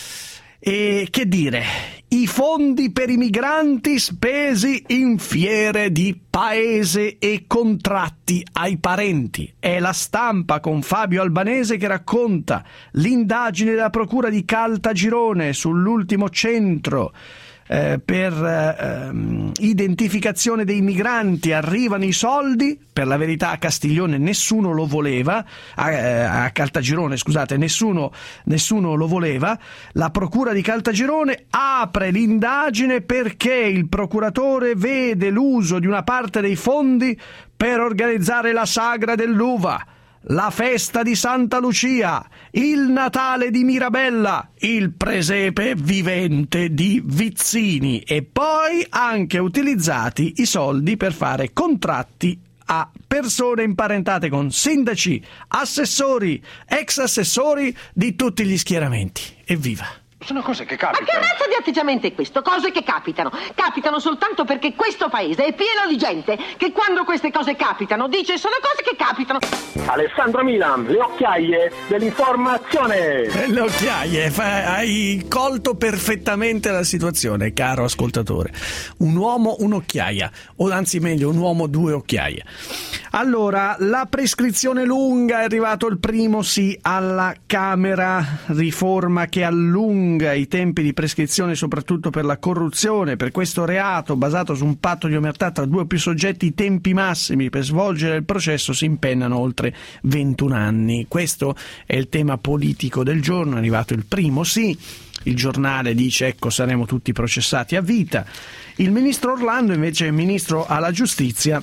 E che dire, i fondi per i migranti spesi in fiere di paese e contratti ai parenti. È La Stampa con Fabio Albanese che racconta l'indagine della procura di Caltagirone sull'ultimo centro eh, per eh, identificazione dei migranti. Arrivano i soldi, per la verità a Castiglione nessuno lo voleva, a, eh, a Caltagirone scusate, nessuno, nessuno lo voleva. La procura di Caltagirone apre l'indagine perché il procuratore vede l'uso di una parte dei fondi per organizzare la sagra dell'uva, la festa di Santa Lucia, il Natale di Mirabella, il presepe vivente di Vizzini e poi anche utilizzati i soldi per fare contratti a persone imparentate con sindaci, assessori, ex assessori di tutti gli schieramenti. Evviva! Sono cose che capitano. Ma che razza di atteggiamento è questo? Cose che capitano. Capitano soltanto perché questo paese è pieno di gente che quando queste cose capitano dice sono cose che capitano. Alessandro Milan, le occhiaie dell'informazione. Le occhiaie, hai colto perfettamente la situazione, caro ascoltatore. Un uomo, un'occhiaia, o anzi meglio, un uomo, due occhiaie. Allora, la prescrizione lunga, è arrivato il primo sì alla Camera, riforma che allunga i tempi di prescrizione soprattutto per la corruzione. Per questo reato basato su un patto di omertà tra due o più soggetti, i tempi massimi per svolgere il processo si impennano oltre ventuno anni. Questo è il tema politico del giorno, è arrivato il primo sì. Il giornale dice ecco saremo tutti processati a vita. Il ministro Orlando invece è ministro alla giustizia.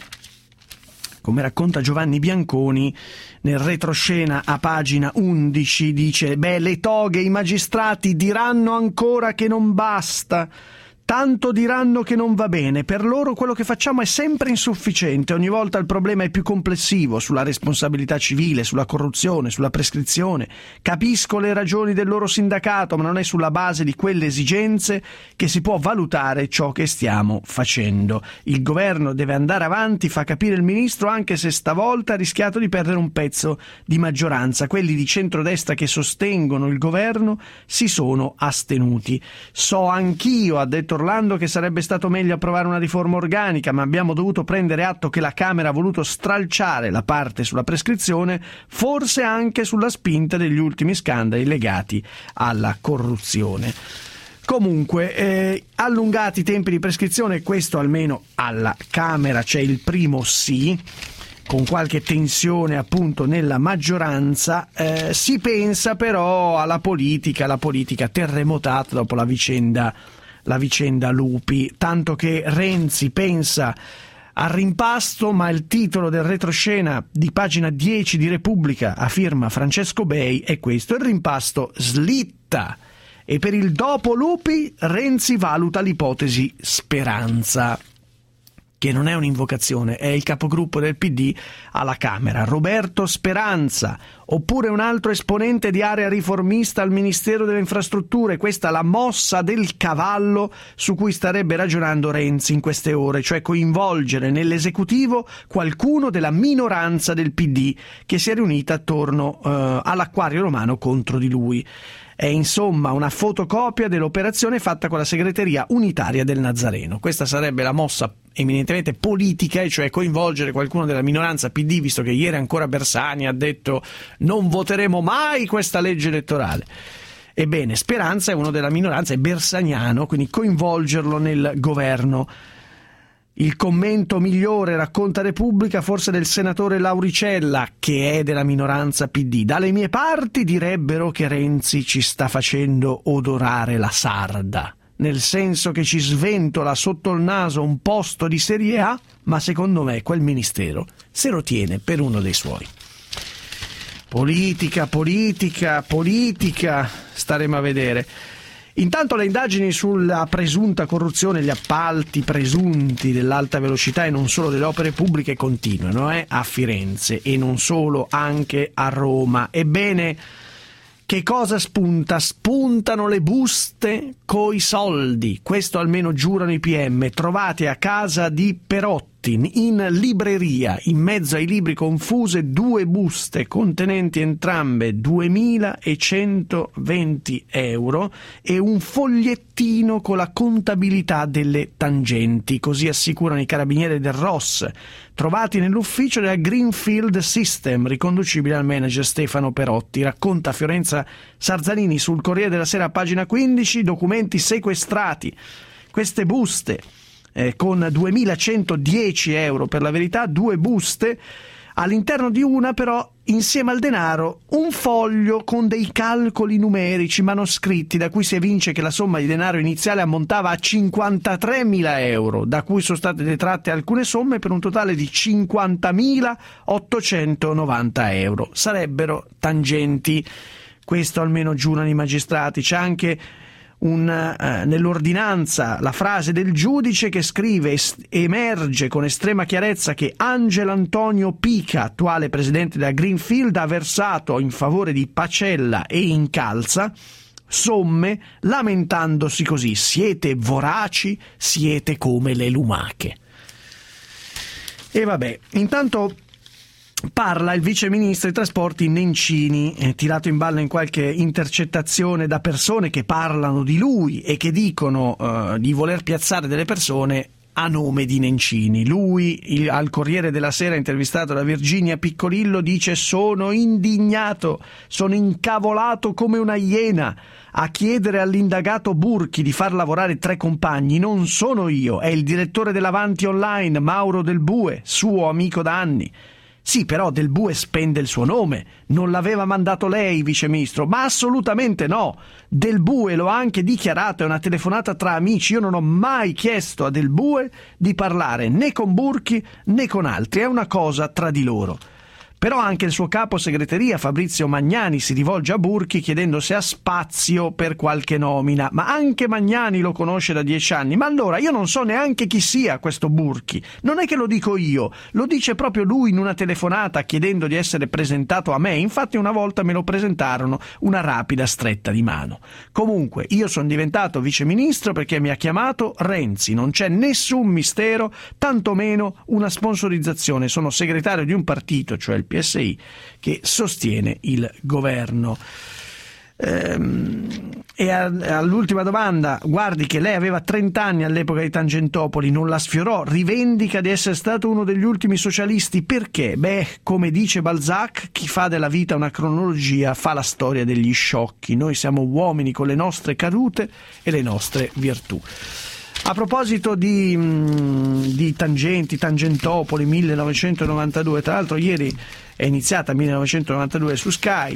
Come racconta Giovanni Bianconi nel retroscena a pagina undici, dice beh, le toghe, i magistrati diranno ancora che non basta, tanto diranno che non va bene, per loro quello che facciamo è sempre insufficiente, ogni volta il problema è più complessivo, sulla responsabilità civile, sulla corruzione, sulla prescrizione. Capisco le ragioni del loro sindacato, ma non è sulla base di quelle esigenze che si può valutare ciò che stiamo facendo. Il governo deve andare avanti, fa capire il ministro, anche se stavolta ha rischiato di perdere un pezzo di maggioranza. Quelli di centrodestra che sostengono il governo si sono astenuti. So anch'io, ha detto Orlando, che sarebbe stato meglio approvare una riforma organica, ma abbiamo dovuto prendere atto che la Camera ha voluto stralciare la parte sulla prescrizione, forse anche sulla spinta degli ultimi scandali legati alla corruzione. Comunque, eh, allungati i tempi di prescrizione, questo almeno alla Camera c'è il primo sì, con qualche tensione appunto nella maggioranza. Eh, si pensa però alla politica, la politica terremotata dopo la vicenda la vicenda Lupi, tanto che Renzi pensa al rimpasto, ma il titolo del retroscena di pagina dieci di Repubblica a firma Francesco Bei è questo: il rimpasto slitta e per il dopo Lupi Renzi valuta l'ipotesi Speranza, che non è un'invocazione, è il capogruppo del P D alla Camera, Roberto Speranza, oppure un altro esponente di area riformista al Ministero delle Infrastrutture. Questa è la mossa del cavallo su cui starebbe ragionando Renzi in queste ore, cioè coinvolgere nell'esecutivo qualcuno della minoranza del P D che si è riunita attorno eh, all'Acquario Romano contro di lui. È insomma una fotocopia dell'operazione fatta con la segreteria unitaria del Nazareno. Questa sarebbe la mossa eminentemente politica, e cioè coinvolgere qualcuno della minoranza P D, visto che ieri ancora Bersani ha detto non voteremo mai questa legge elettorale. Ebbene, Speranza è uno della minoranza, è bersaniano, quindi coinvolgerlo nel governo. Il commento migliore, racconta Repubblica, forse del senatore Lauricella, che è della minoranza P D. Dalle mie parti direbbero che Renzi ci sta facendo odorare la sarda, nel senso che ci sventola sotto il naso un posto di Serie A, ma secondo me quel ministero se lo tiene per uno dei suoi. Politica, politica, politica, staremo a vedere. Intanto le indagini sulla presunta corruzione, gli appalti presunti dell'alta velocità e non solo delle opere pubbliche continuano eh, a Firenze e non solo, anche a Roma. Ebbene, che cosa spunta? Spuntano le buste coi soldi, questo almeno giurano i P M, trovate a casa di Perotti in libreria, in mezzo ai libri confuse, due buste contenenti entrambe duemilacentoventi euro e un fogliettino con la contabilità delle tangenti, così assicurano i carabinieri del R O S, trovati nell'ufficio della Greenfield System, riconducibile al manager Stefano Perotti. Racconta Fiorenza Sarzanini sul Corriere della Sera, pagina quindici, documenti sequestrati. Queste buste eh, con duemilacentodieci euro per la verità, due buste, all'interno di una però, insieme al denaro, un foglio con dei calcoli numerici manoscritti da cui si evince che la somma di denaro iniziale ammontava a cinquantatremila euro, da cui sono state detratte alcune somme per un totale di cinquantamilaottocentonovanta euro. Sarebbero tangenti, questo almeno giurano i magistrati. C'è anche Un, eh, nell'ordinanza la frase del giudice che scrive: emerge con estrema chiarezza che Angelo Antonio Pica, attuale presidente della Greenfield, ha versato in favore di Pacella e Incalza somme lamentandosi così: siete voraci, siete come le lumache. E vabbè, intanto parla il vice ministro dei trasporti Nencini, eh, tirato in ballo in qualche intercettazione da persone che parlano di lui e che dicono eh, di voler piazzare delle persone a nome di Nencini. Lui, il, al Corriere della Sera, intervistato da Virginia Piccolillo, dice: sono indignato, sono incavolato come una iena. A chiedere all'indagato Burchi di far lavorare tre compagni non sono io, è il direttore dell'Avanti Online, Mauro Del Bue, suo amico da anni. Sì, però Del Bue spende il suo nome. Non l'aveva mandato lei, vice ministro? Ma assolutamente no. Del Bue lo ha anche dichiarato, è una telefonata tra amici. Io non ho mai chiesto a Del Bue di parlare né con Burchi né con altri. È una cosa tra di loro. Però anche il suo capo segreteria, Fabrizio Magnani, si rivolge a Burchi chiedendo se ha spazio per qualche nomina. Ma anche Magnani lo conosce da dieci anni. Ma allora io non so neanche chi sia questo Burchi. Non è che lo dico io, lo dice proprio lui in una telefonata chiedendo di essere presentato a me. Infatti una volta me lo presentarono, una rapida stretta di mano. Comunque io sono diventato viceministro perché mi ha chiamato Renzi. Non c'è nessun mistero, tantomeno una sponsorizzazione. Sono segretario di un partito, cioè il P S I, che sostiene il governo. Ehm, e a, all'ultima domanda, guardi che lei aveva trenta anni all'epoca di Tangentopoli, non la sfiorò, rivendica di essere stato uno degli ultimi socialisti. Perché? Beh, come dice Balzac, chi fa della vita una cronologia fa la storia degli sciocchi. Noi siamo uomini con le nostre cadute e le nostre virtù. A proposito di, di tangenti, Tangentopoli, millenovecentonovantadue, tra l'altro ieri è iniziata millenovecentonovantadue su Sky,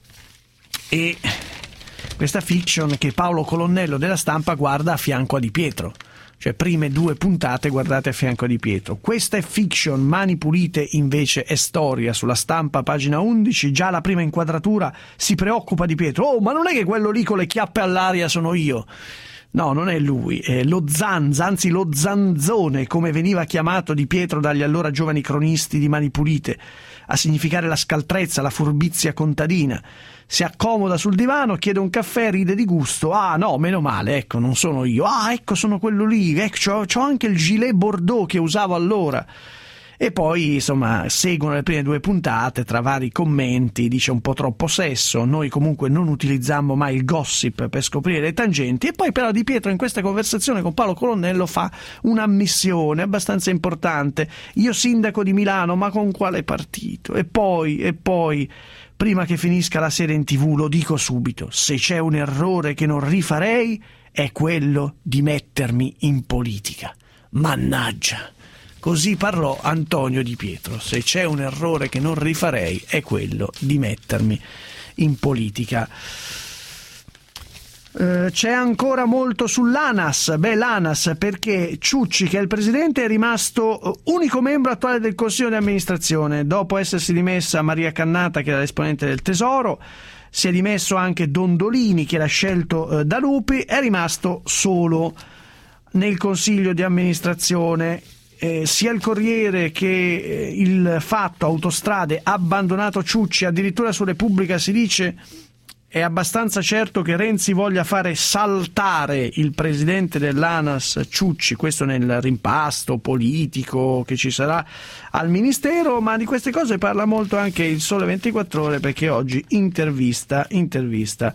e questa fiction che Paolo Colonnello della Stampa guarda a fianco a Di Pietro, cioè prime due puntate guardate a fianco a Di Pietro. Questa è fiction, Mani Pulite invece è storia. Sulla Stampa, pagina undici, già la prima inquadratura si preoccupa Di Pietro: oh, ma non è che quello lì con le chiappe all'aria sono io? No, non è lui, è lo Zanza, anzi lo Zanzone, come veniva chiamato Di Pietro dagli allora giovani cronisti di Mani Pulite, a significare la scaltrezza, la furbizia contadina. Si accomoda sul divano, chiede un caffè, ride di gusto. Ah no, meno male, ecco, non sono io. Ah, ecco, sono quello lì, ecco, c'ho, c'ho anche il gilet bordeaux che usavo allora. E poi, insomma, seguono le prime due puntate tra vari commenti, dice un po' troppo sesso, noi comunque non utilizzammo mai il gossip per scoprire le tangenti. E poi però Di Pietro in questa conversazione con Paolo Colonnello fa un'ammissione abbastanza importante: io sindaco di Milano, ma con quale partito? E poi, e poi, prima che finisca la serie in tv, lo dico subito, se c'è un errore che non rifarei è quello di mettermi in politica. Mannaggia! Così parlò Antonio Di Pietro. Se c'è un errore che non rifarei è quello di mettermi in politica. Uh, c'è ancora molto sull'ANAS. Beh, l'ANAS, perché Ciucci, che è il presidente, è rimasto unico membro attuale del consiglio di amministrazione dopo essersi dimessa Maria Cannata, che era l'esponente del Tesoro. si è dimesso anche Dondolini, che era scelto eh, da Lupi, è rimasto solo nel consiglio di amministrazione. Eh, sia il Corriere che eh, il Fatto Autostrade abbandonato Ciucci, addirittura su Repubblica si dice è abbastanza certo che Renzi voglia fare saltare il presidente dell'ANAS Ciucci, questo nel rimpasto politico che ci sarà al Ministero, ma di queste cose parla molto anche il Sole ventiquattro Ore, perché oggi intervista, intervista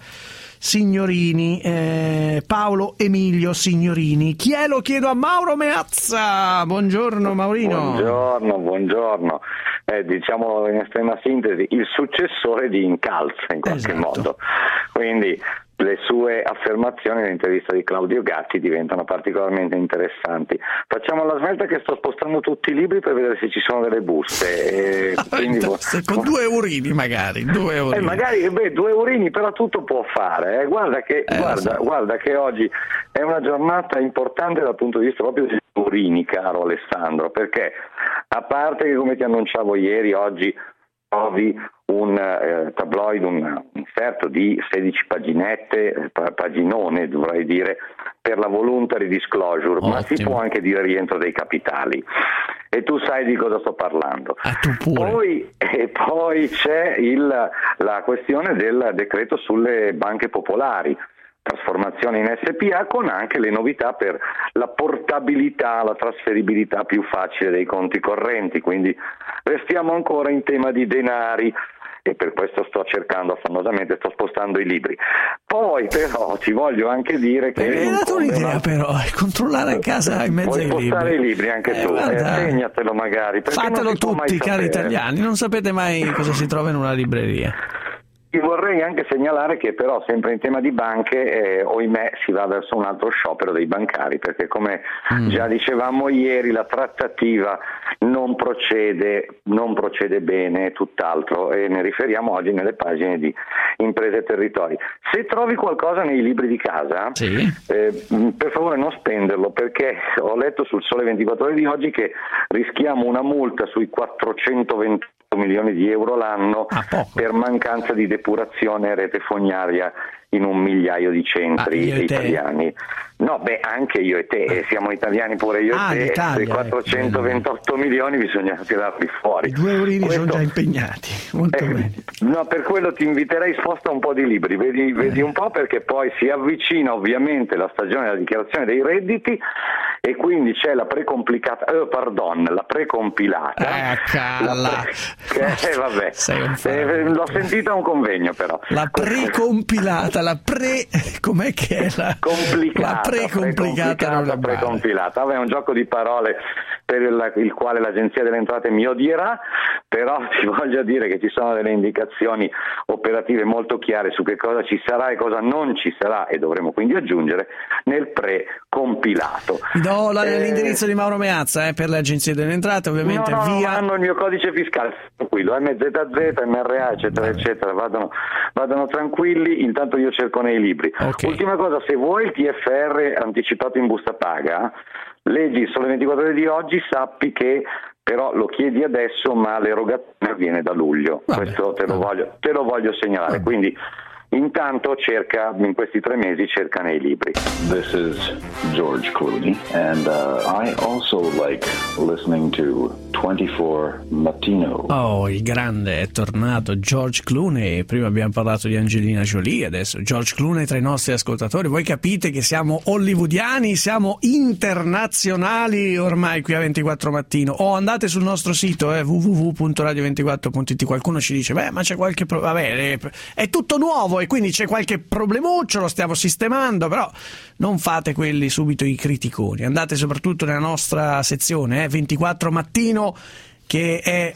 Signorini, eh, Paolo Emilio Signorini. Chi è? Lo chiedo a Mauro Meazza. Buongiorno Maurino. Buongiorno, buongiorno. Eh, diciamo in estrema sintesi il successore di Incalza in qualche esatto. modo. Quindi le sue affermazioni nell'intervista di Claudio Gatti diventano particolarmente interessanti. Facciamo la svelta che sto spostando tutti i libri per vedere se ci sono delle buste. E quindi... Con due eurini magari, due eurini. Eh, magari beh, due eurini, però tutto può fare. Eh. Guarda, che, eh, guarda, so. guarda che oggi è una giornata importante dal punto di vista proprio degli eurini, caro Alessandro, perché a parte che, come ti annunciavo ieri, oggi trovi un eh, tabloid, un inserto di sedici paginette, paginone dovrei dire, per la voluntary disclosure, Ottimo. ma si può anche dire rientro dei capitali. E tu sai di cosa sto parlando. Ah, tu pure. Poi, e poi c'è il, la questione del decreto sulle banche popolari, trasformazione in S P A, con anche le novità per la portabilità, la trasferibilità più facile dei conti correnti, quindi restiamo ancora in tema di denari e per questo sto cercando affannosamente, sto spostando i libri. Poi però ti voglio anche dire che... Mi hai dato un'idea però, controllare a casa in mezzo Puoi ai libri. Puoi spostare i libri anche eh, tu, eh, segnatelo magari. Fatelo tutti, cari italiani, non sapete mai cosa si trova in una libreria. Ti vorrei anche segnalare che però sempre in tema di banche, eh, ohimè, si va verso un altro sciopero dei bancari, perché come mm. già dicevamo ieri la trattativa non procede, non procede bene, tutt'altro, e ne riferiamo oggi nelle pagine di Imprese e Territori. Se trovi qualcosa nei libri di casa, sì. eh, per favore non spenderlo, perché ho letto sul Sole ventiquattro Ore di oggi che rischiamo una multa sui quattrocentoventotto milioni di euro l'anno per mancanza di depurazione e rete fognaria in un migliaio di centri ah, italiani. No, beh, anche io e te, eh. siamo italiani pure io ah, e te, Italia, i quattrocentoventotto ecco. milioni bisogna tirarli fuori. I due eurini Questo... sono già impegnati, molto eh, bene. No, per quello ti inviterei, sposta un po' di libri, vedi, eh. vedi un po', perché poi si avvicina ovviamente la stagione della dichiarazione dei redditi e quindi c'è la precomplicata, eh, pardon, la precompilata. Eh, calla. La pre... che, eh, vabbè, eh, l'ho sentita a un convegno però. La precompilata, la pre... com'è che è la... Complicata. La precomplicata, non è precompilata. Vabbè, è un gioco di parole per il, il quale l'Agenzia delle Entrate mi odierà, però ti voglio dire che ci sono delle indicazioni operative molto chiare su che cosa ci sarà e cosa non ci sarà, e dovremo quindi aggiungere nel pre-compilato. Do la, eh, l'indirizzo di Mauro Meazza eh, per le Agenzie delle Entrate, ovviamente. No, no, via. hanno il mio codice fiscale tranquillo, M Z Z, M R A, eccetera, Vabbè. eccetera, vadano, vadano tranquilli, intanto io cerco nei libri. Okay. Ultima cosa, se vuoi il T F R anticipato in busta paga, leggi Sole ventiquattro Ore di oggi, sappi che però lo chiedi adesso, ma l'erogazione avviene da luglio. Vabbè, questo te lo, voglio, te lo voglio segnalare. Vabbè. Quindi intanto cerca, in questi tre mesi cerca nei libri. This is George Clooney and uh, I also like listening to twenty-four Mattino. Oh, il grande, è tornato George Clooney. Prima abbiamo parlato di Angelina Jolie, adesso George Clooney tra i nostri ascoltatori. Voi capite che siamo hollywoodiani, siamo internazionali ormai qui a ventiquattro Mattino. O oh, andate sul nostro sito eh, w w w punto radio ventiquattro punto i t. Qualcuno ci dice beh, ma c'è qualche pro- vabbè, è tutto nuovo e quindi c'è qualche problemuccio, lo stiamo sistemando, però non fate quelli subito i criticoni. Andate soprattutto nella nostra sezione eh, ventiquattro Mattino, che è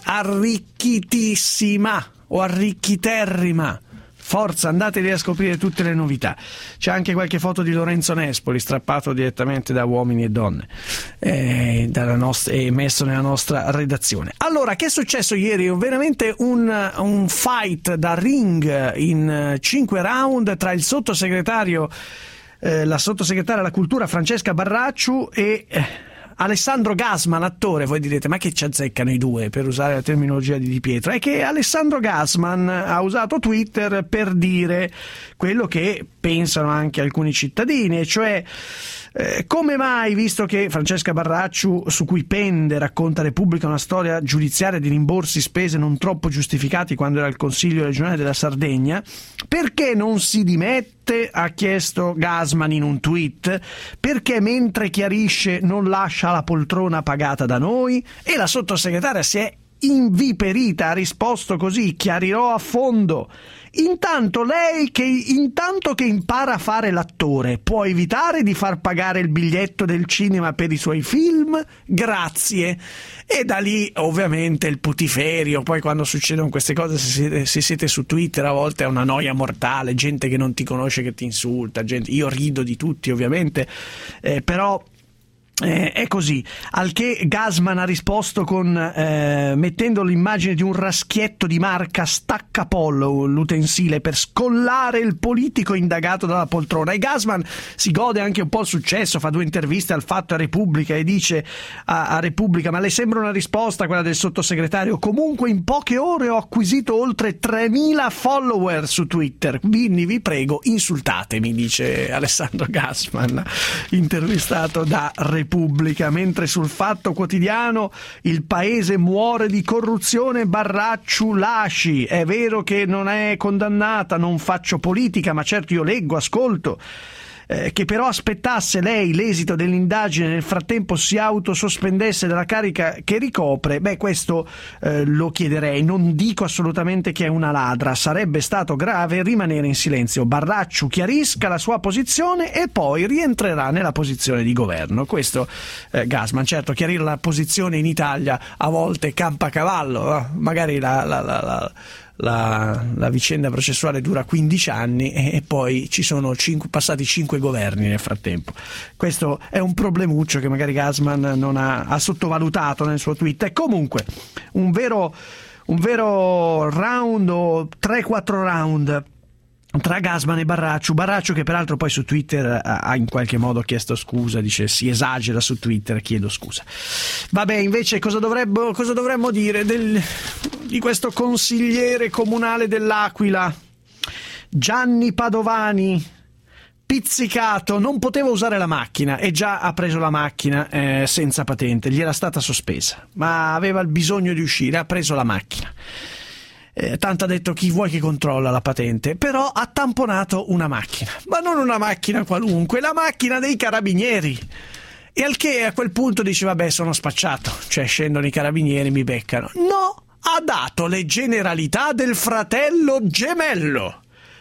arricchitissima o arricchiterrima. Forza, andatevi a scoprire tutte le novità. C'è anche qualche foto di Lorenzo Nespoli strappato direttamente da Uomini e Donne eh, dalla nostra, e messo nella nostra redazione. Allora, che è successo ieri? Veramente un, un fight da ring in cinque round tra il sottosegretario eh, la sottosegretaria alla cultura Francesca Barracciu e eh, Alessandro Gassman, attore. Voi direte, ma che ci azzeccano i due, per usare la terminologia di Di Pietro? È che Alessandro Gassman ha usato Twitter per dire quello che pensano anche alcuni cittadini, e cioè Eh, come mai, visto che Francesca Barracciu, su cui pende, racconta a Repubblica una storia giudiziaria di rimborsi spese non troppo giustificati quando era al Consiglio regionale della Sardegna, perché non si dimette? Ha chiesto Gassman in un tweet. Perché mentre chiarisce non lascia la poltrona pagata da noi? E la sottosegretaria si è inviperita, ha risposto così: chiarirò a fondo. Intanto lei, che intanto che impara a fare l'attore, può evitare di far pagare il biglietto del cinema per i suoi film? Grazie. E da lì ovviamente il putiferio. Poi quando succedono queste cose, se siete, se siete su Twitter, a volte è una noia mortale, gente che non ti conosce che ti insulta, gente, io rido di tutti ovviamente, eh, però Eh, è così. Al che Gassman ha risposto con eh, mettendo l'immagine di un raschietto di marca Staccapollo, l'utensile per scollare il politico indagato dalla poltrona. E Gassman si gode anche un po' il successo, fa due interviste al Fatto a Repubblica e dice a, a Repubblica: ma le sembra una risposta quella del sottosegretario? Comunque in poche ore ho acquisito oltre tremila follower su Twitter, quindi vi prego insultatemi, dice Alessandro Gassman, intervistato da Repubblica. Repubblica, mentre sul Fatto Quotidiano il paese muore di corruzione, Barracciu lasci, è vero che non è condannata, non faccio politica, ma certo io leggo, ascolto. Eh, che però aspettasse lei l'esito dell'indagine, nel frattempo si autosospendesse dalla carica che ricopre, beh questo eh, lo chiederei. Non dico assolutamente che è una ladra, sarebbe stato grave rimanere in silenzio. Barracciu chiarisca la sua posizione e poi rientrerà nella posizione di governo. Questo eh, Gassman. Certo, chiarire la posizione in Italia a volte campa a cavallo, eh? Magari la, la, la, la La, la vicenda processuale dura quindici anni e poi ci sono cinque, passati cinque governi nel frattempo. Questo è un problemuccio che magari Gassman non ha, ha sottovalutato nel suo tweet. E comunque un vero, un vero round o tre quattro round tra Gassman e Barracciu. Barracciu, che peraltro poi su Twitter ha in qualche modo chiesto scusa, dice si esagera su Twitter, chiedo scusa. Vabbè, invece cosa dovremmo, cosa dovremmo dire del, di questo consigliere comunale dell'Aquila, Gianni Padovani, pizzicato, non poteva usare la macchina e già ha preso la macchina eh, senza patente, gli era stata sospesa, ma aveva il bisogno di uscire, ha preso la macchina. Eh, tanto ha detto chi vuoi che controlla la patente, però ha tamponato una macchina, ma non una macchina qualunque, la macchina dei carabinieri. E al che a quel punto dice vabbè, sono spacciato, cioè scendono i carabinieri, mi beccano. No, ha dato le generalità del fratello gemello.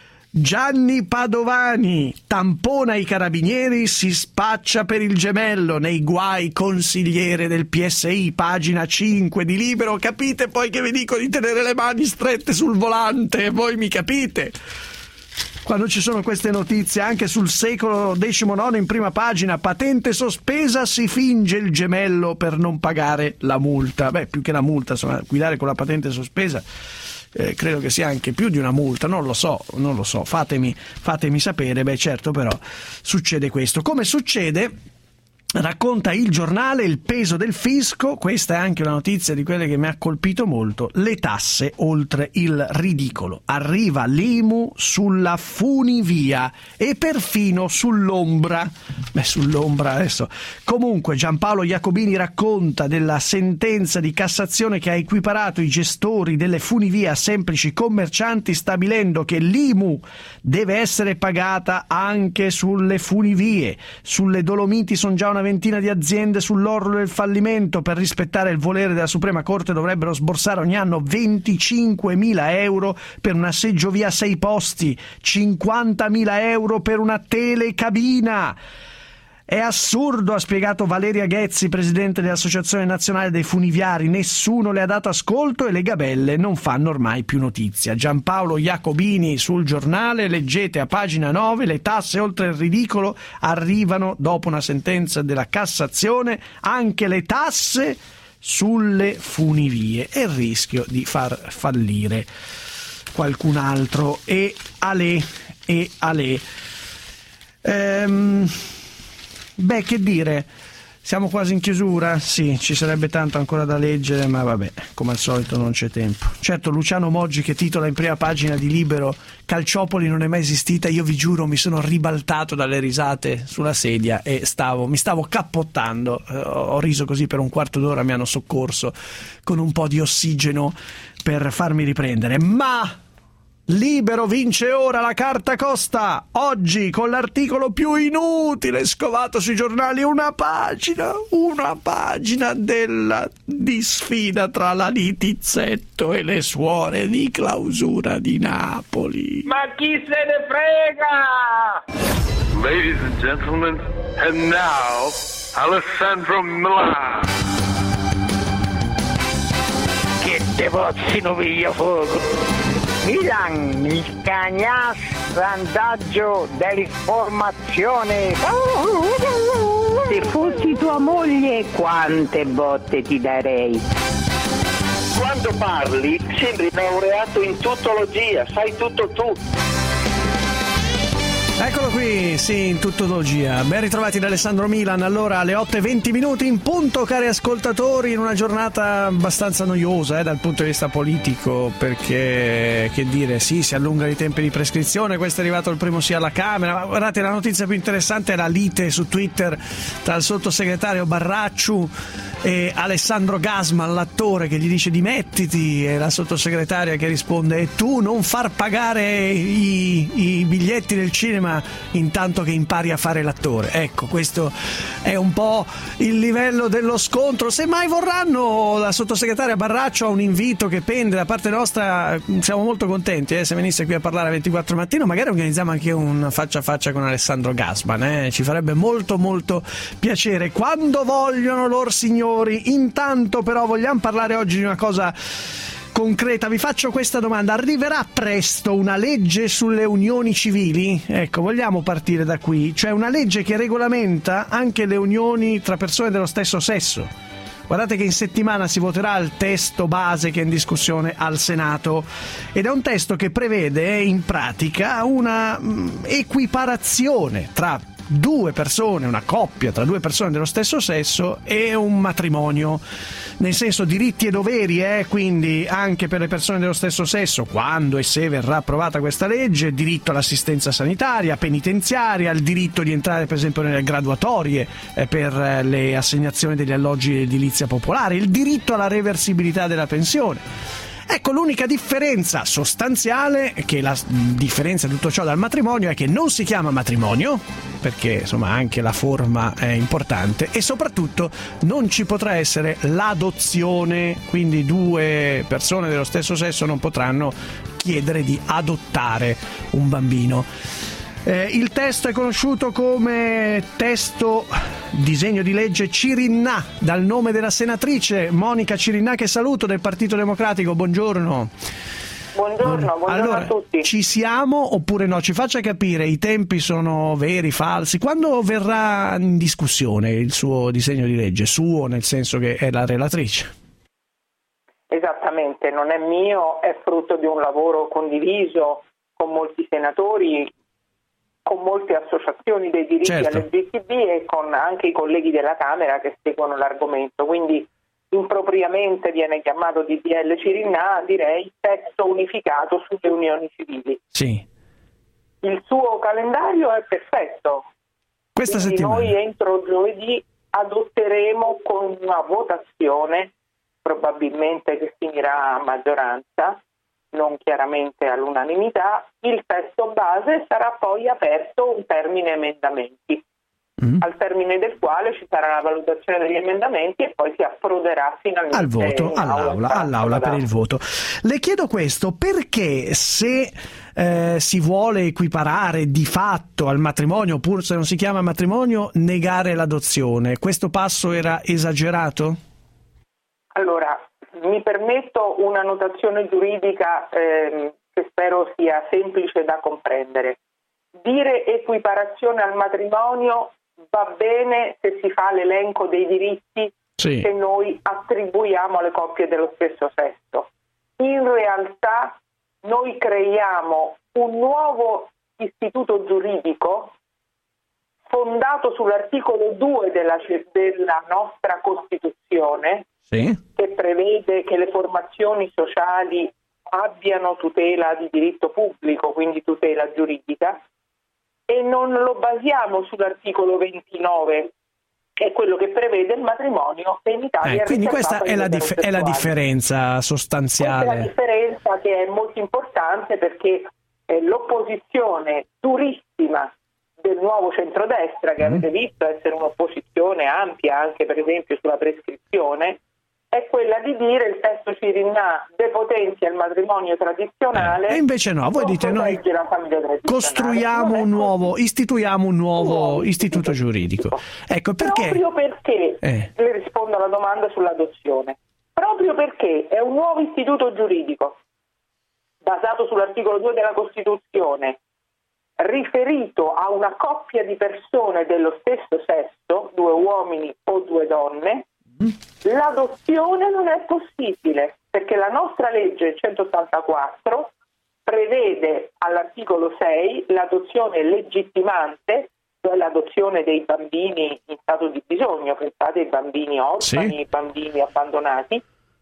Gianni Padovani tampona i carabinieri, si spaccia per il gemello, nei guai consigliere del P S I, pagina cinque di Libero. Capite poi che vi dico di tenere le mani strette sul volante, voi mi capite? Quando ci sono queste notizie anche sul Secolo diciannove in prima pagina, patente sospesa, si finge il gemello per non pagare la multa. Beh, più che la multa, insomma, guidare con la patente sospesa Eh, credo che sia anche più di una multa, non lo so, non lo so, fatemi, fatemi sapere. Beh certo, però succede questo. Come succede, racconta il Giornale, il peso del fisco. Questa è anche una notizia di quelle che mi ha colpito molto: le tasse oltre il ridicolo. Arriva l'I M U sulla funivia e perfino sull'ombra. Beh, sull'ombra adesso. Comunque Giampaolo Iacobini racconta della sentenza di Cassazione che ha equiparato i gestori delle funivie a semplici commercianti, stabilendo che l'I M U deve essere pagata anche sulle funivie. Sulle Dolomiti sono già una ventina di aziende sull'orlo del fallimento. Per rispettare il volere della Suprema Corte dovrebbero sborsare ogni anno venticinquemila euro per una seggiovia a sei posti, cinquantamila euro per una telecabina. È assurdo, ha spiegato Valeria Ghezzi, presidente dell'Associazione Nazionale dei Funiviari. Nessuno le ha dato ascolto e le gabelle non fanno ormai più notizia. Giampaolo Iacobini sul Giornale, leggete a pagina nove: le tasse oltre il ridicolo arrivano dopo una sentenza della Cassazione, anche le tasse sulle funivie, e il rischio di far fallire qualcun altro. E alè, e alè. Ehm... Beh, che dire, Siamo quasi in chiusura? Sì, ci sarebbe tanto ancora da leggere, ma vabbè, come al solito non c'è tempo. Certo, Luciano Moggi che titola in prima pagina di Libero "Calciopoli non è mai esistita", io vi giuro mi sono ribaltato dalle risate sulla sedia e stavo, mi stavo cappottando, eh, ho riso così per un quarto d'ora, mi hanno soccorso con un po' di ossigeno per farmi riprendere, ma... Libero vince ora la carta costa, oggi con l'articolo più inutile scovato sui giornali, una pagina, una pagina della di sfida tra la Littizzetto e le suore di clausura di Napoli. Ma chi se ne frega? Ladies and gentlemen, and now Alessandro Milan. Che te pozzino piglia fuoco. Milan, il cagnas vantaggio dell'informazione. Se fossi tua moglie, quante botte ti darei. Quando parli sembri laureato in tuttologia, sai tutto tu. Eccolo qui, sì, in tuttologia. Ben ritrovati da Alessandro Milan. Allora, alle otto e venti minuti in punto, cari ascoltatori, in una giornata abbastanza noiosa eh, dal punto di vista politico, perché, che dire, sì, si allungano i tempi di prescrizione, questo è arrivato il primo sì alla Camera, ma guardate, la notizia più interessante è la lite su Twitter tra il sottosegretario Barracciu e Alessandro Gasman, l'attore, che gli dice dimettiti, e la sottosegretaria che risponde: e tu non far pagare i, i biglietti del cinema intanto che impari a fare l'attore. Ecco, questo è un po' il livello dello scontro. Se mai vorranno, la sottosegretaria Barracciu ha un invito che pende da parte nostra, siamo molto contenti eh, se venisse qui a parlare alle ventiquattro mattino, magari organizziamo anche un faccia a faccia con Alessandro Gasman, eh? Ci farebbe molto molto piacere, quando vogliono loro signori. Intanto però vogliamo parlare oggi di una cosa concreta. Vi faccio questa domanda: arriverà presto una legge sulle unioni civili? Ecco, vogliamo partire da qui, cioè una legge che regolamenta anche le unioni tra persone dello stesso sesso. Guardate che in settimana si voterà il testo base che è in discussione al Senato, ed è un testo che prevede in pratica una mh, equiparazione tra due persone, una coppia tra due persone dello stesso sesso e un matrimonio, nel senso diritti e doveri, eh? Quindi anche per le persone dello stesso sesso, quando e se verrà approvata questa legge, diritto all'assistenza sanitaria, penitenziaria, il diritto di entrare per esempio nelle graduatorie eh, per le assegnazioni degli alloggi di edilizia popolare, il diritto alla reversibilità della pensione. Ecco, l'unica differenza sostanziale, che la differenza di tutto ciò dal matrimonio, è che non si chiama matrimonio, perché insomma anche la forma è importante, e soprattutto non ci potrà essere l'adozione, quindi due persone dello stesso sesso non potranno chiedere di adottare un bambino. Eh, il testo è conosciuto come testo disegno di legge Cirinnà, dal nome della senatrice Monica Cirinnà, che saluto, del Partito Democratico. Buongiorno. Buongiorno, buongiorno allora, a tutti. Ci siamo oppure no? Ci faccia capire, i tempi sono veri, falsi? Quando verrà in discussione il suo disegno di legge? Suo, nel senso che è la relatrice. Esattamente, non è mio, è frutto di un lavoro condiviso con molti senatori, con molte associazioni dei diritti certo. L G B T e con anche i colleghi della Camera che seguono l'argomento, quindi impropriamente viene chiamato D D L Cirinnà, direi testo unificato sulle unioni civili. Sì. Il suo calendario è perfetto. Questa quindi settimana noi entro giovedì adotteremo con una votazione, probabilmente che finirà a maggioranza, non chiaramente all'unanimità, il testo base. Sarà poi aperto un termine emendamenti, mm. al termine del quale ci sarà la valutazione degli emendamenti e poi si approderà finalmente al voto, all'aula, all'aula per il voto. Le chiedo questo perché, se eh, si vuole equiparare di fatto al matrimonio, pur se non si chiama matrimonio, negare l'adozione, questo passo era esagerato? Allora, mi permetto una notazione giuridica ehm, che spero sia semplice da comprendere. Dire equiparazione al matrimonio va bene se si fa l'elenco dei diritti sì. che noi attribuiamo alle coppie dello stesso sesso. In realtà noi creiamo un nuovo istituto giuridico fondato sull'articolo due della, della nostra Costituzione, sì, che prevede che le formazioni sociali abbiano tutela di diritto pubblico, quindi tutela giuridica, e non lo basiamo sull'articolo ventinove, che è quello che prevede il matrimonio, e in Italia eh, è quindi questa è la, dif- è la differenza sostanziale. Questa è la differenza che è molto importante, perché eh, l'opposizione durissima del nuovo centrodestra, che mm. avete visto essere un'opposizione ampia anche per esempio sulla prescrizione, è quella di dire il testo Cirinnà depotenzia il matrimonio tradizionale. Eh, e invece no, voi dite noi costruiamo un nuovo, istituiamo un nuovo un istituto giuridico. Ecco perché. Proprio perché, eh. le rispondo alla domanda sull'adozione, proprio perché è un nuovo istituto giuridico basato sull'articolo due della Costituzione, riferito a una coppia di persone dello stesso sesso, due uomini o due donne, l'adozione non è possibile, perché la nostra legge centottantaquattro prevede all'articolo sei l'adozione legittimante, cioè l'adozione dei bambini in stato di bisogno, pensate ai bambini orfani, sì, i bambini abbandonati,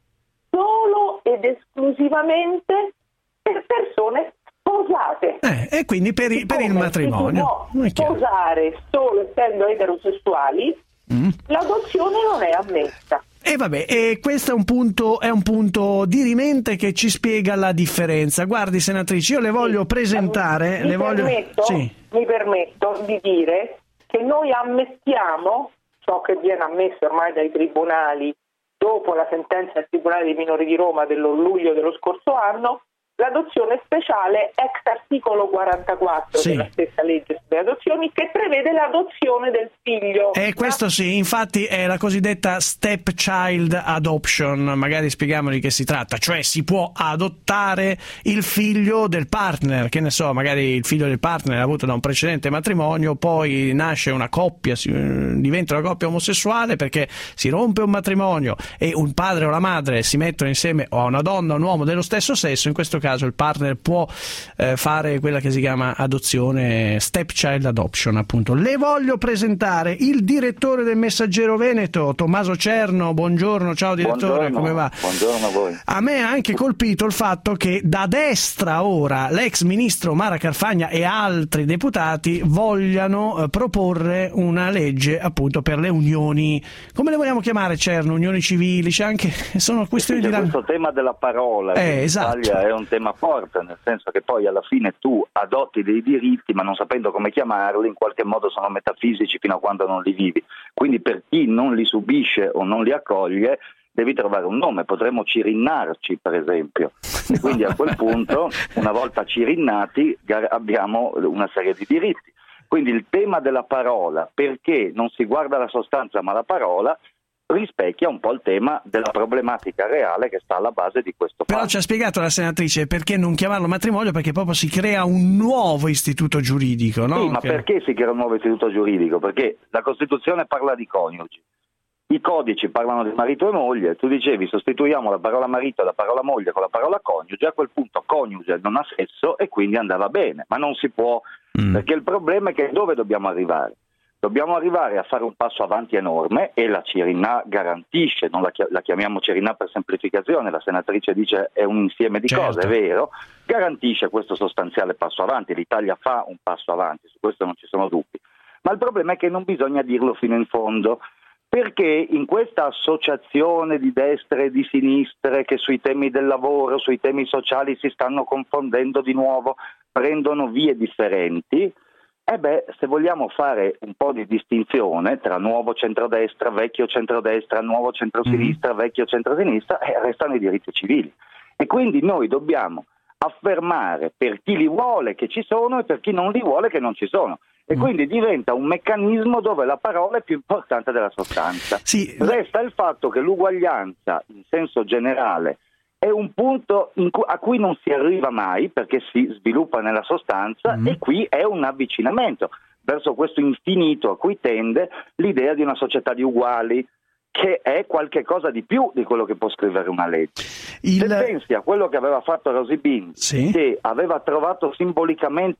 solo ed esclusivamente per persone sposate. Eh, e quindi per, i, per il matrimonio. Si può sposare solo essendo eterosessuali, mm. l'adozione non è ammessa. E vabbè, e questo è un punto è un punto dirimente che ci spiega la differenza. Guardi, senatrice, io le voglio sì. presentare, mi le voglio permetto, sì. mi permetto di dire che noi ammettiamo ciò che viene ammesso ormai dai tribunali dopo la sentenza del Tribunale dei minori di Roma del luglio dello scorso anno, l'adozione speciale ex articolo quarantaquattro sì. della stessa legge sulle adozioni, che prevede l'adozione del figlio. E questo sì, infatti è la cosiddetta stepchild adoption, magari spieghiamo di che si tratta, cioè si può adottare il figlio del partner, che ne so, magari il figlio del partner è avuto da un precedente matrimonio, poi nasce una coppia, si, diventa una coppia omosessuale perché si rompe un matrimonio e un padre o la madre si mettono insieme, o una donna o un uomo dello stesso sesso, in questo caso il partner può eh, fare quella che si chiama adozione, stepchild adoption appunto. Le voglio presentare il direttore del Messaggero Veneto, Tommaso Cerno. Buongiorno, ciao direttore, buongiorno, come va? Buongiorno a voi. A me ha anche colpito il fatto che da destra ora l'ex ministro Mara Carfagna e altri deputati vogliano eh, proporre una legge appunto per le unioni, come le vogliamo chiamare, Cerno? Unioni civili, c'è anche, sono questioni sì, di... questo tema della parola eh, in esatto. Italia è un tema forte, nel senso che poi alla fine tu adotti dei diritti ma non sapendo come chiamarli, in qualche modo sono metafisici fino a quando non li vivi, quindi per chi non li subisce o non li accoglie devi trovare un nome, potremmo cirinnarci per esempio, e quindi a quel punto una volta cirinnati abbiamo una serie di diritti. Quindi il tema della parola, perché non si guarda la sostanza ma la parola, rispecchia un po' il tema della problematica reale che sta alla base di questo Però fatto. ci ha spiegato la senatrice perché non chiamarlo matrimonio, perché proprio si crea un nuovo istituto giuridico, no? Sì, ma che... perché si crea un nuovo istituto giuridico? Perché la Costituzione parla di coniugi, i codici parlano di marito e moglie, tu dicevi sostituiamo la parola marito e la parola moglie con la parola coniuge, a quel punto coniuge non ha sesso e quindi andava bene, ma non si può, mm. perché il problema è che dove dobbiamo arrivare? Dobbiamo arrivare a fare un passo avanti enorme e la Cirinnà garantisce, non la, chi- la chiamiamo Cirinnà per semplificazione, la senatrice dice è un insieme di certo. cose, è vero, garantisce questo sostanziale passo avanti, l'Italia fa un passo avanti, su questo non ci sono dubbi, ma il problema è che non bisogna dirlo fino in fondo, perché in questa associazione di destre e di sinistre che sui temi del lavoro, sui temi sociali si stanno confondendo di nuovo, prendono vie differenti. Eh beh, se vogliamo fare un po' di distinzione tra nuovo centrodestra, vecchio centrodestra, nuovo centrosinistra, mm. vecchio centrosinistra, eh, restano i diritti civili. E quindi noi dobbiamo affermare per chi li vuole che ci sono e per chi non li vuole che non ci sono. E quindi diventa un meccanismo dove la parola è più importante della sostanza. Sì. Resta il fatto che l'uguaglianza in senso generale è un punto in cui, a cui non si arriva mai perché si sviluppa nella sostanza mm. e qui è un avvicinamento verso questo infinito a cui tende l'idea di una società di uguali, che è qualche cosa di più di quello che può scrivere una legge. Il... Se pensi a quello che aveva fatto Rosy Bindi, sì. che aveva trovato simbolicamente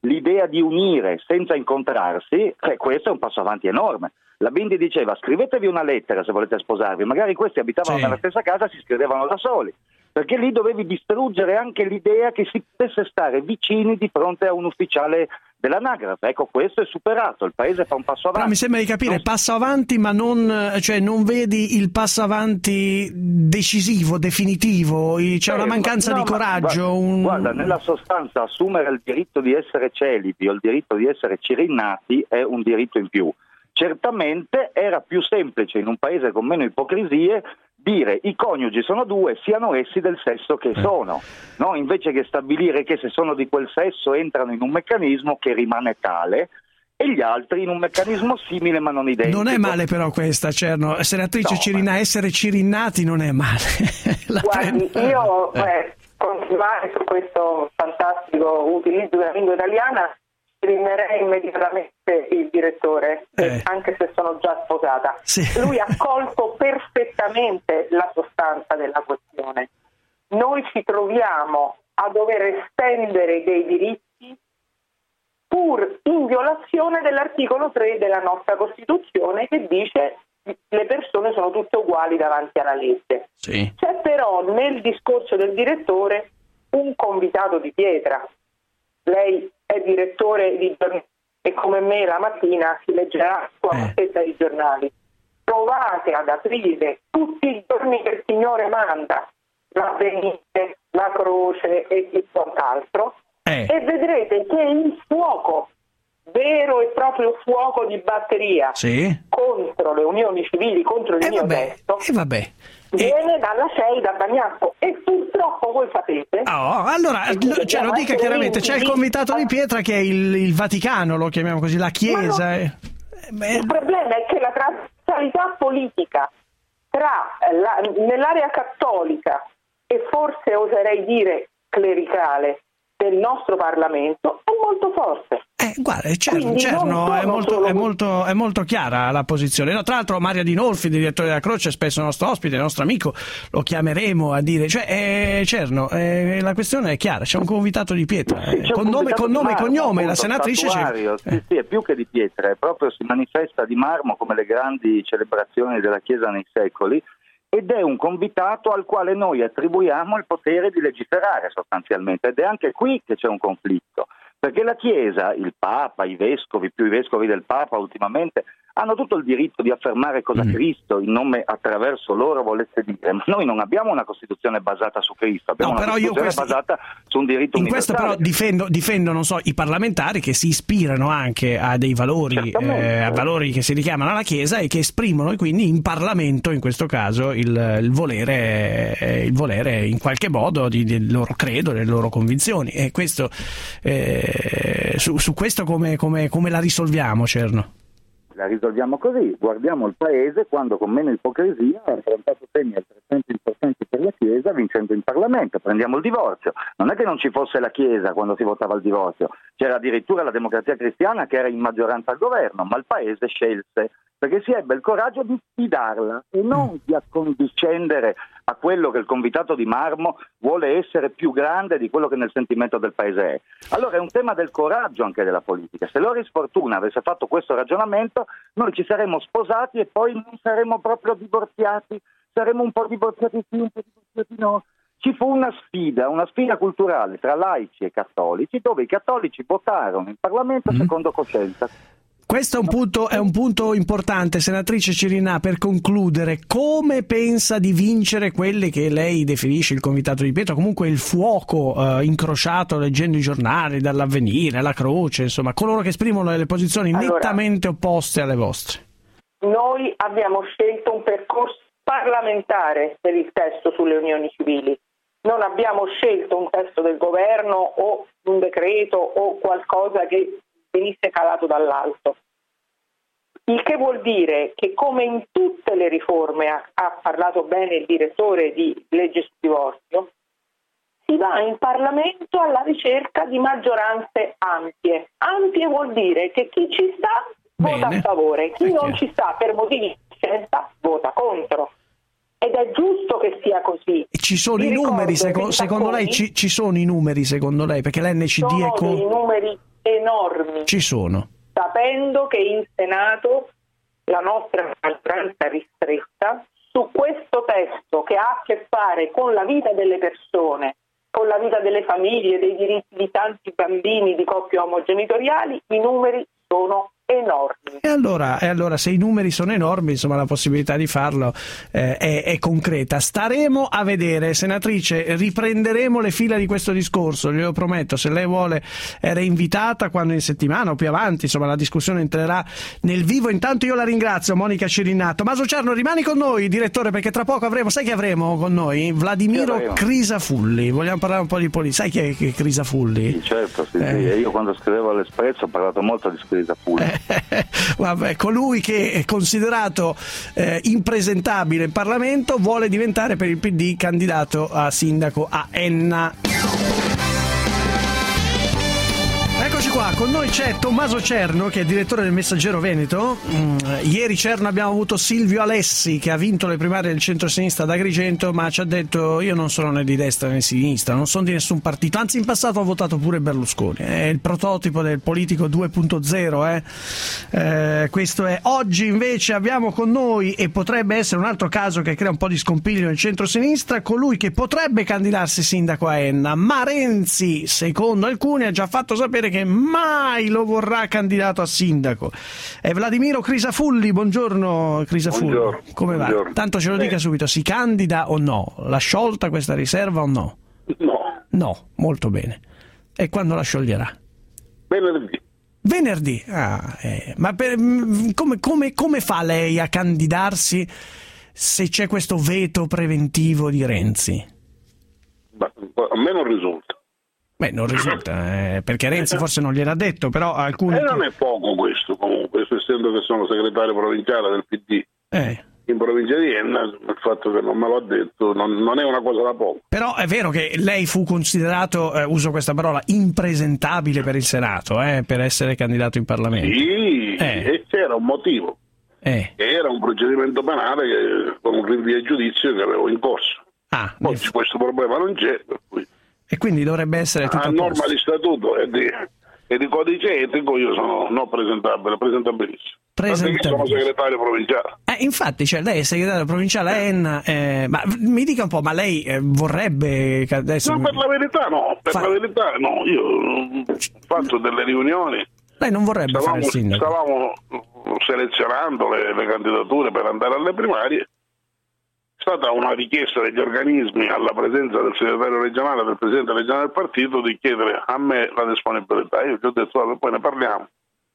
l'idea di unire senza incontrarsi, eh, questo è un passo avanti enorme. La Bindi diceva scrivetevi una lettera se volete sposarvi, magari questi abitavano Sì. nella stessa casa, si scrivevano da soli, perché lì dovevi distruggere anche l'idea che si potesse stare vicini di fronte a un ufficiale dell'anagrafe. Ecco, questo è superato, il paese fa un passo avanti. Però mi sembra di capire, Non- passo avanti, ma non, cioè, non vedi il passo avanti decisivo, definitivo, i- c'è una Eh, mancanza no, di ma coraggio. Guarda, un... guarda, nella sostanza assumere il diritto di essere celibi o il diritto di essere cirinnati è un diritto in più. Certamente era più semplice in un paese con meno ipocrisie dire i coniugi sono due, siano essi del sesso che sono, no? Invece che stabilire che se sono di quel sesso entrano in un meccanismo che rimane tale e gli altri in un meccanismo simile ma non identico. Non è male però questa, Cerno. Senatrice No, Cirinnà, essere cirinnati non è male. La Guardi, prendo- io Eh. eh, continuare su questo fantastico utilizzo della lingua italiana, eliminerei immediatamente il direttore, Eh. anche se sono già sposata. Sì. Lui ha colto perfettamente la sostanza della questione. Noi ci troviamo a dover estendere dei diritti pur in violazione dell'articolo tre della nostra Costituzione, che dice le persone sono tutte uguali davanti alla legge. Sì. C'è però nel discorso del direttore un convitato di pietra. Lei è direttore di giornali e come me la mattina si leggerà la sua mazzetta di giornali. Provate ad aprire tutti i giorni che il Signore manda, l'Avvenire, la Croce e, e quant'altro, Eh. e vedrete che il fuoco, vero e proprio fuoco di batteria Sì. contro le unioni civili, contro il E mio vabbè, testo, e vabbè. viene dalla C E I, da Bagnasco, e purtroppo voi sapete. Oh, allora, che cioè, lo dica chiaramente, c'è il convitato di pietra che è il, il Vaticano, lo chiamiamo così, la Chiesa. Ma no, eh. Beh, il problema è che la trasversalità politica tra la, nell'area cattolica e forse oserei dire clericale del nostro Parlamento è molto forte. Eh, guarda, Cerno, Quindi Cerno non è, sono molto, solo- è, molto, è molto chiara la posizione. No, tra l'altro Mario Dinolfi, direttore della Croce, è spesso nostro ospite, nostro amico, lo chiameremo a dire, cioè, eh, Cerno, eh, la questione è chiara, c'è un convitato di pietra, Sì, eh, c'è con un nome, convitato con di nome e marmo, cognome, la appunto, senatrice... ci- statuario, sì, eh. sì, è più che di pietra, è proprio si manifesta di marmo come le grandi celebrazioni della Chiesa nei secoli, ed è un convitato al quale noi attribuiamo il potere di legiferare sostanzialmente, ed è anche qui che c'è un conflitto, perché la Chiesa, il Papa, i vescovi, più i vescovi del Papa ultimamente, hanno tutto il diritto di affermare cosa Mm. Cristo in nome attraverso loro volesse dire, ma noi non abbiamo una Costituzione basata su Cristo, abbiamo No, una però io Costituzione questo- basata su un diritto In questo universale. però difendo, difendo, non so, i parlamentari che si ispirano anche a dei valori, Certamente. eh, a valori che si richiamano alla Chiesa e che esprimono quindi in Parlamento, in questo caso, il, il volere, eh, il volere in qualche modo di- del loro credo, delle loro convinzioni. E questo, eh, su, su questo come, come, come la risolviamo, Cerno? La risolviamo così, guardiamo il paese quando con meno ipocrisia ha affrontato temi altrettanto importanti per la Chiesa vincendo in Parlamento. Prendiamo il divorzio, non è che non ci fosse la Chiesa quando si votava il divorzio, c'era addirittura la Democrazia Cristiana che era in maggioranza al governo, ma il paese scelse perché si ebbe il coraggio di sfidarla e non di accondiscendere a quello che il convitato di marmo vuole essere più grande di quello che nel sentimento del paese è. Allora è un tema del coraggio anche della politica. Se Loris Fortuna avesse fatto questo ragionamento, noi ci saremmo sposati e poi non saremmo proprio divorziati, saremmo un po' divorziati sì, un po' divorziati no. Ci fu una sfida, una sfida culturale tra laici e cattolici, dove i cattolici votarono in Parlamento secondo coscienza. Questo è un punto, è un punto importante, senatrice Cirinnà, per concludere. Come pensa di vincere quelle che lei definisce il convitato di pietra, comunque il fuoco eh, incrociato leggendo i giornali, dall'Avvenire alla Croce, insomma, coloro che esprimono le posizioni Allora, nettamente opposte alle vostre? Noi abbiamo scelto un percorso parlamentare per il testo sulle unioni civili. Non abbiamo scelto un testo del governo o un decreto o qualcosa che venisse calato dall'alto. Il che vuol dire che, come in tutte le riforme, ha, ha parlato bene il direttore di legge sul divorzio, si va in Parlamento alla ricerca di maggioranze ampie. Ampie vuol dire che chi ci sta vota Bene. a favore, chi È non chiaro. ci sta per motivi di scelta vota contro. Ed è giusto che sia così. E ci Vi sono i numeri, ricordo seco- che secondo lei Sacconi ci, ci sono i numeri secondo lei? Perché l'N C D sono è con... dei numeri enormi. Ci sono. Sapendo che in Senato la nostra maggioranza ristretta su questo testo che ha a che fare con la vita delle persone, con la vita delle famiglie, dei diritti di tanti bambini di coppie omogenitoriali, i numeri sono enormi. E allora, e allora se i numeri sono enormi, insomma la possibilità di farlo eh, è, è concreta. Staremo a vedere, senatrice, riprenderemo le fila di questo discorso, glielo prometto. Se lei vuole era invitata quando in settimana o più avanti, insomma la discussione entrerà nel vivo. Intanto io la ringrazio, Monica Cirinato. Maso Cerno, rimani con noi, direttore, perché tra poco avremo, sai chi avremo con noi? Vladimiro Crisafulli. Vogliamo parlare un po' di politica. Sai chi è, chi è Crisafulli? Sì, certo, sì, Eh. sì. Io quando scrivevo all'Espresso ho parlato molto di Crisafulli. Vabbè, colui che è considerato eh, impresentabile in Parlamento vuole diventare per il P D candidato a sindaco a Enna. Eccoci qua, con noi c'è Tommaso Cerno, che è direttore del Messaggero Veneto. Mm, ieri Cerno abbiamo avuto Silvio Alessi, che ha vinto le primarie del centro-sinistra ad Agrigento, ma ci ha detto: io non sono né di destra né di sinistra, non sono di nessun partito, anzi in passato ho votato pure Berlusconi, è il prototipo del politico due punto zero. Eh? Eh, questo è. Oggi invece abbiamo con noi, e potrebbe essere un altro caso che crea un po' di scompiglio nel centro-sinistra, colui che potrebbe candidarsi sindaco a Enna, ma Renzi, secondo alcuni, ha già fatto sapere che mai lo vorrà candidato a sindaco. È Vladimiro Crisafulli. Buongiorno Crisafulli. Buongiorno. Come va? Buongiorno. Tanto ce lo dica Eh. subito, si candida o no? L'ha sciolta questa riserva o no? No. No, molto bene. E quando la scioglierà? Venerdì. Venerdì? Ah, eh. Ma per, mh, come, come, come fa lei a candidarsi se c'è questo veto preventivo di Renzi? Ma a me non risulta. Beh, non risulta, eh, perché Renzi forse non gliel'ha detto, però alcuni... E non è poco questo comunque, essendo che sono segretario provinciale del P D Eh. in provincia di Enna, il fatto che non me l'ha detto non, non è una cosa da poco. Però è vero che lei fu considerato, eh, uso questa parola, impresentabile per il Senato, eh, per essere candidato in Parlamento. Sì, Eh. e c'era un motivo. Eh. Che era un procedimento penale che, con un rinvio a giudizio che avevo in corso. Ah, Oggi questo problema non c'è, per cui e quindi dovrebbe essere tutto a a norma posto. di statuto e di, e di codice etico io sono non presentabile, presentabilissimo. Presentabile. Perché sono segretario provinciale. Eh, infatti, cioè, lei è segretario provinciale a Enna, eh, ma mi dica un po', ma lei eh, vorrebbe che adesso... No, per la verità no, per Fa- la verità no, io ho fatto delle riunioni, Lei non vorrebbe stavamo, fare il sindaco? stavamo selezionando le, le candidature per andare alle primarie. È stata una richiesta degli organismi alla presenza del segretario regionale, del presidente regionale del partito, di chiedere a me la disponibilità. Io gli ho detto, vabbè, poi ne parliamo,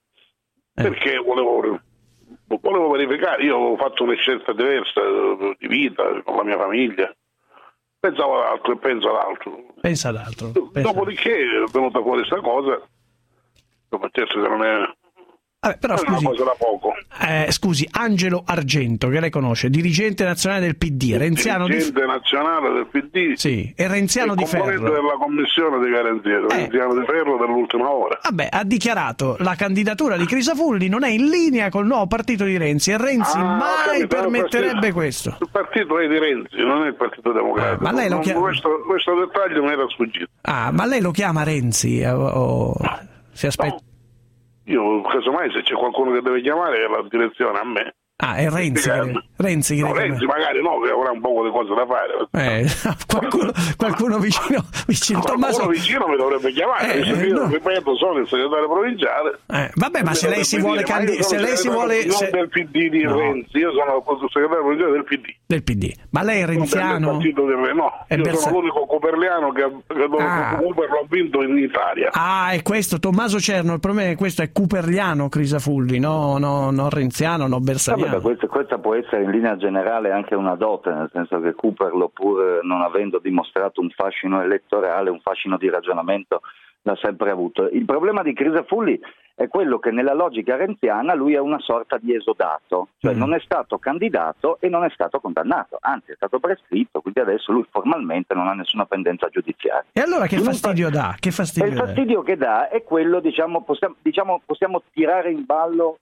Eh. perché volevo, volevo verificare. Io avevo fatto una scelta diversa eh, di vita con la mia famiglia, pensavo ad altro e penso ad altro. Pensa ad altro. pensa- Dopodiché è venuta fuori questa cosa, come certo che non è, Vabbè, però non è una scusi, cosa da poco. eh, scusi, Angelo Argento, che lei conosce, dirigente nazionale del P D, renziano di... Dirigente nazionale del P D, Sì, e renziano e di componente ferro. della commissione di garanzia, renziano di ferro dell'ultima ora. Vabbè, ha dichiarato la candidatura di Crisafulli non è in linea col nuovo partito di Renzi e Renzi Ah, ho mai capito, permetterebbe il partito- questo. Il partito è di Renzi, non è il Partito Democratico. ma lei lo Non- chiama- questo, questo dettaglio mi era sfuggito. Ah, ma lei lo chiama Renzi? O, o- si aspetta... Io, casomai, se c'è qualcuno che deve chiamare è la direzione a me. Ah, è Renzi che, Renzi che No, deve Renzi chiamare. magari no, che avrà un po' di cose da fare. Eh, qualcuno, qualcuno vicino, vicino Qualcuno Tommaso. vicino mi dovrebbe chiamare, Eh, visto che io, no. ripeto, sono il segretario provinciale. Eh, vabbè, ma se lei si vuole candidare, se lei si vuole Non se- del P D di No. Renzi, io sono il segretario provinciale del P D. del P D, ma lei è Non del renziano? partito del Re, no. È Io bersa- sono l'unico coperliano che, che Ah. Cooper l'ha vinto in Italia. Ah, è questo, Tommaso Cerno, il problema è che questo è Cooperliano Crisafulli, no, no, no renziano, no Vabbè, bersaniano. questa, questa può essere in linea generale anche una dote, nel senso che Cooperlo, pur non avendo dimostrato un fascino elettorale, un fascino di ragionamento, l'ha sempre avuto. Il problema di Crisafulli è quello che nella logica renziana lui è una sorta di esodato, cioè Mm. non è stato candidato e non è stato condannato, anzi è stato prescritto, quindi adesso lui formalmente non ha nessuna pendenza giudiziaria. E allora che Lui fastidio dà? Che E fastidio il dà? fastidio che dà è quello, diciamo, possiamo, diciamo, possiamo tirare in ballo,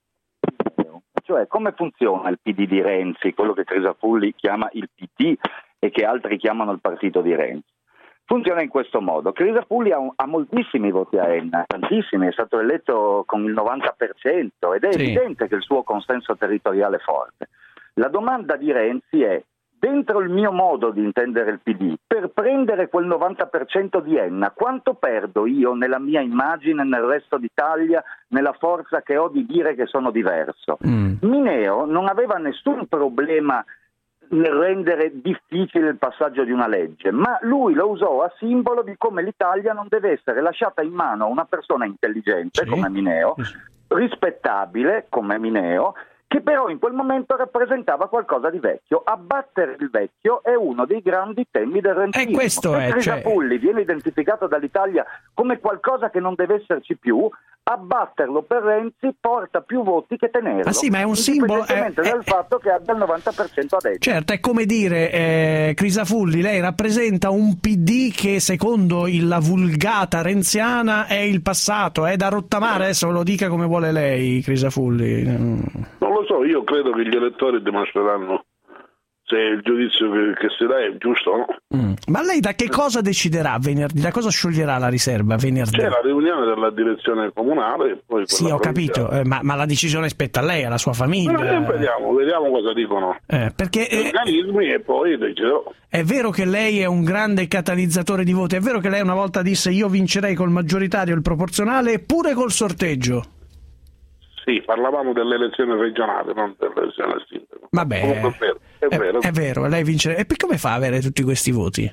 cioè come funziona il P D di Renzi, quello che Crisafulli chiama il P D e che altri chiamano il partito di Renzi. Funziona in questo modo. Crisafulli ha, un, ha moltissimi voti a Enna, tantissimi, è stato eletto con il novanta per cento ed è sì. evidente che il suo consenso territoriale è forte. La domanda di Renzi è: dentro il mio modo di intendere il P D, per prendere quel novanta per cento di Enna, quanto perdo io nella mia immagine, nel resto d'Italia, nella forza che ho di dire che sono diverso? Mm. Mineo non aveva nessun problema nel rendere difficile il passaggio di una legge, ma lui lo usò a simbolo di come l'Italia non deve essere lasciata in mano a una persona intelligente sì. come Mineo, rispettabile come Mineo, che però in quel momento rappresentava qualcosa di vecchio. Abbattere il vecchio è uno dei grandi temi del renzinismo. E questo Se è, Crisafulli cioè... viene identificato dall'Italia come qualcosa che non deve esserci più, abbatterlo per Renzi porta più voti che tenerlo. Ah sì, ma è un simbolo, indipendentemente è, dal è... fatto che abbia il novanta per cento adesso. Certo, è come dire, eh, Crisafulli, lei rappresenta un P D che secondo la vulgata renziana è il passato, è da rottamare, adesso lo dica come vuole lei, Crisafulli. Non lo so, io credo che gli elettori dimostreranno se il giudizio che, che si dà è giusto o no. Mm. Ma lei da che cosa deciderà venerdì? Da cosa scioglierà la riserva venerdì? C'è la riunione della direzione comunale e poi sì, ho capito, eh, ma, ma la decisione spetta a lei, alla sua famiglia. Eh, vediamo, vediamo cosa dicono eh, perché, gli organismi eh, e poi deciderò. È vero che lei è un grande catalizzatore di voti, è vero che lei una volta disse io vincerei col maggioritario, il proporzionale e pure col sorteggio. Sì, parlavamo delle elezioni regionali, non delle elezioni al sindaco. Vabbè, è vero, è, è, vero. è vero, lei vince. E come fa a avere tutti questi voti?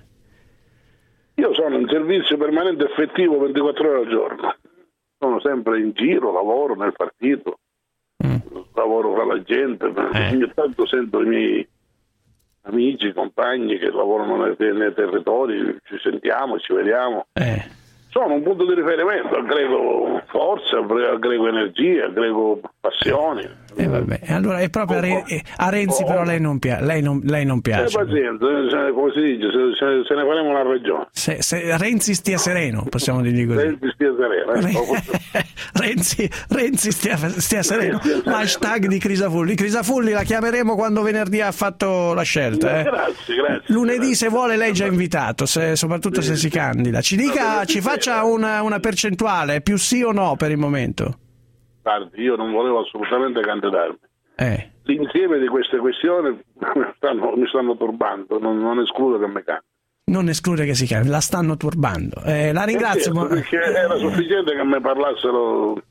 Io sono in servizio permanente effettivo ventiquattro ore al giorno. Sono sempre in giro, lavoro nel partito, mm. lavoro fra la gente, eh. ogni tanto sento i miei amici, compagni che lavorano nei, nei territori, ci sentiamo, ci vediamo. Eh. Sono un punto di riferimento, aggrego forza, aggrego energia, aggrego passioni. Eh vabbè, allora è proprio a, Re- a Renzi, oh, però lei non, pia- lei non, lei non piace. Eh, pazienza, come si dice, se, se, se ne faremo una ragione. Se, se Renzi stia sereno, possiamo dirgli così. Renzi stia sereno. Eh? Renzi, Renzi stia, stia sereno. Hashtag di Crisafulli. Crisafulli la chiameremo quando venerdì ha fatto la scelta. Eh? Grazie, grazie. Lunedì, grazie. se vuole, lei è già invitato, se, soprattutto sì. se si candida. Ci dica, ci faccia una, una percentuale, più sì o no per il momento? Guardi, io non volevo assolutamente candidarmi. Eh. L'insieme di queste questioni mi stanno, mi stanno turbando, non, non escludo che mi cambia. Non esclude che si cambia, la stanno turbando. Eh, la ringrazio. Eh certo, perché era sufficiente che mi parlassero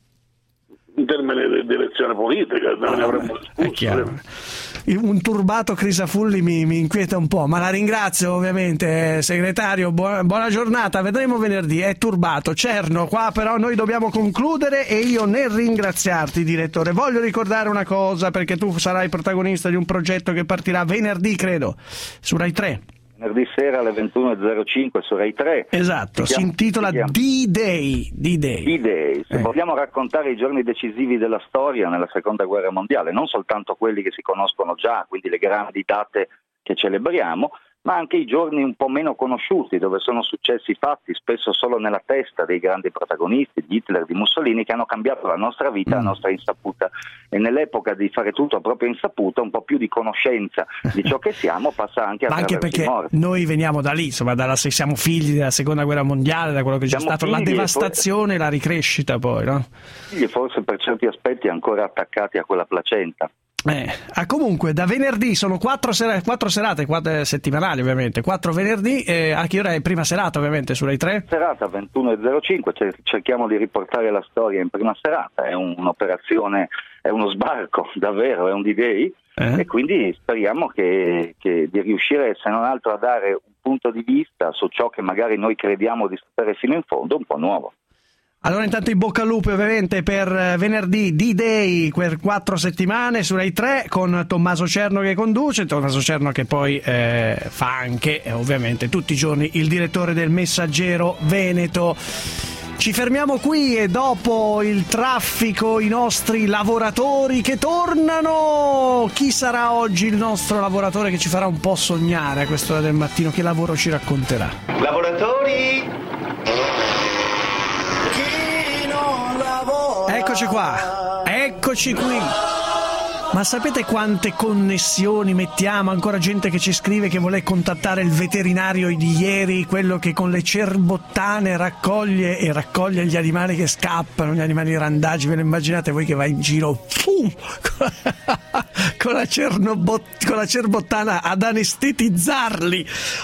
in termini di direzione politica, non ne avremmo discusso. Un turbato Crisafulli mi, mi inquieta un po', ma la ringrazio ovviamente, segretario, buona, buona giornata, vedremo venerdì. È turbato, Cerno, qua però noi dobbiamo concludere e io nel ringraziarti, direttore, voglio ricordare una cosa, perché tu sarai protagonista di un progetto che partirà venerdì, credo, su Rai tre. Venerdì sera alle ventuno e zero cinque su Rai tre. Esatto, si, chiama, si intitola D-Day. D-Day. D-Day. Se eh. vogliamo raccontare i giorni decisivi della storia nella seconda guerra mondiale, non soltanto quelli che si conoscono già, quindi le grandi date che celebriamo, ma anche i giorni un po' meno conosciuti, dove sono successi fatti spesso solo nella testa dei grandi protagonisti, di Hitler, di Mussolini, che hanno cambiato la nostra vita, la nostra insaputa. E nell'epoca di fare tutto a propria insaputa, un po' più di conoscenza di ciò che siamo passa anche attraverso anche perché i morti. Noi veniamo da lì, insomma, dalla, siamo figli della seconda guerra mondiale, da quello che siamo c'è stato, la devastazione e la ricrescita poi, no? Figli forse per certi aspetti ancora attaccati a quella placenta. Eh, ah, comunque da venerdì sono quattro, sera- quattro serate, quattro settimanali ovviamente, quattro venerdì, eh, a che ora è prima serata ovviamente su Rai tre? Serata ventuno e zero cinque, cerchiamo di riportare la storia in prima serata, è un'operazione, è uno sbarco davvero, è un D-Day eh? E quindi speriamo che, che di riuscire se non altro a dare un punto di vista su ciò che magari noi crediamo di sapere fino in fondo, un po' nuovo. Allora intanto in bocca al lupo ovviamente per venerdì D-Day per quattro settimane su Rai tre con Tommaso Cerno che conduce, Tommaso Cerno che poi eh, fa anche eh, ovviamente tutti i giorni il direttore del Messaggero Veneto. Ci fermiamo qui e dopo il traffico i nostri lavoratori che tornano. Chi sarà oggi il nostro lavoratore che ci farà un po' sognare a quest'ora del mattino? Che lavoro ci racconterà? Lavoratori! Eccoci qua, eccoci qui. Ma sapete quante connessioni mettiamo? Ancora gente che ci scrive che vuole contattare il veterinario di ieri, quello che con le cerbottane raccoglie e raccoglie gli animali che scappano, gli animali randagi. Ve lo immaginate voi che va in giro pum, con, la cernobot, con la cerbottana ad anestetizzarli?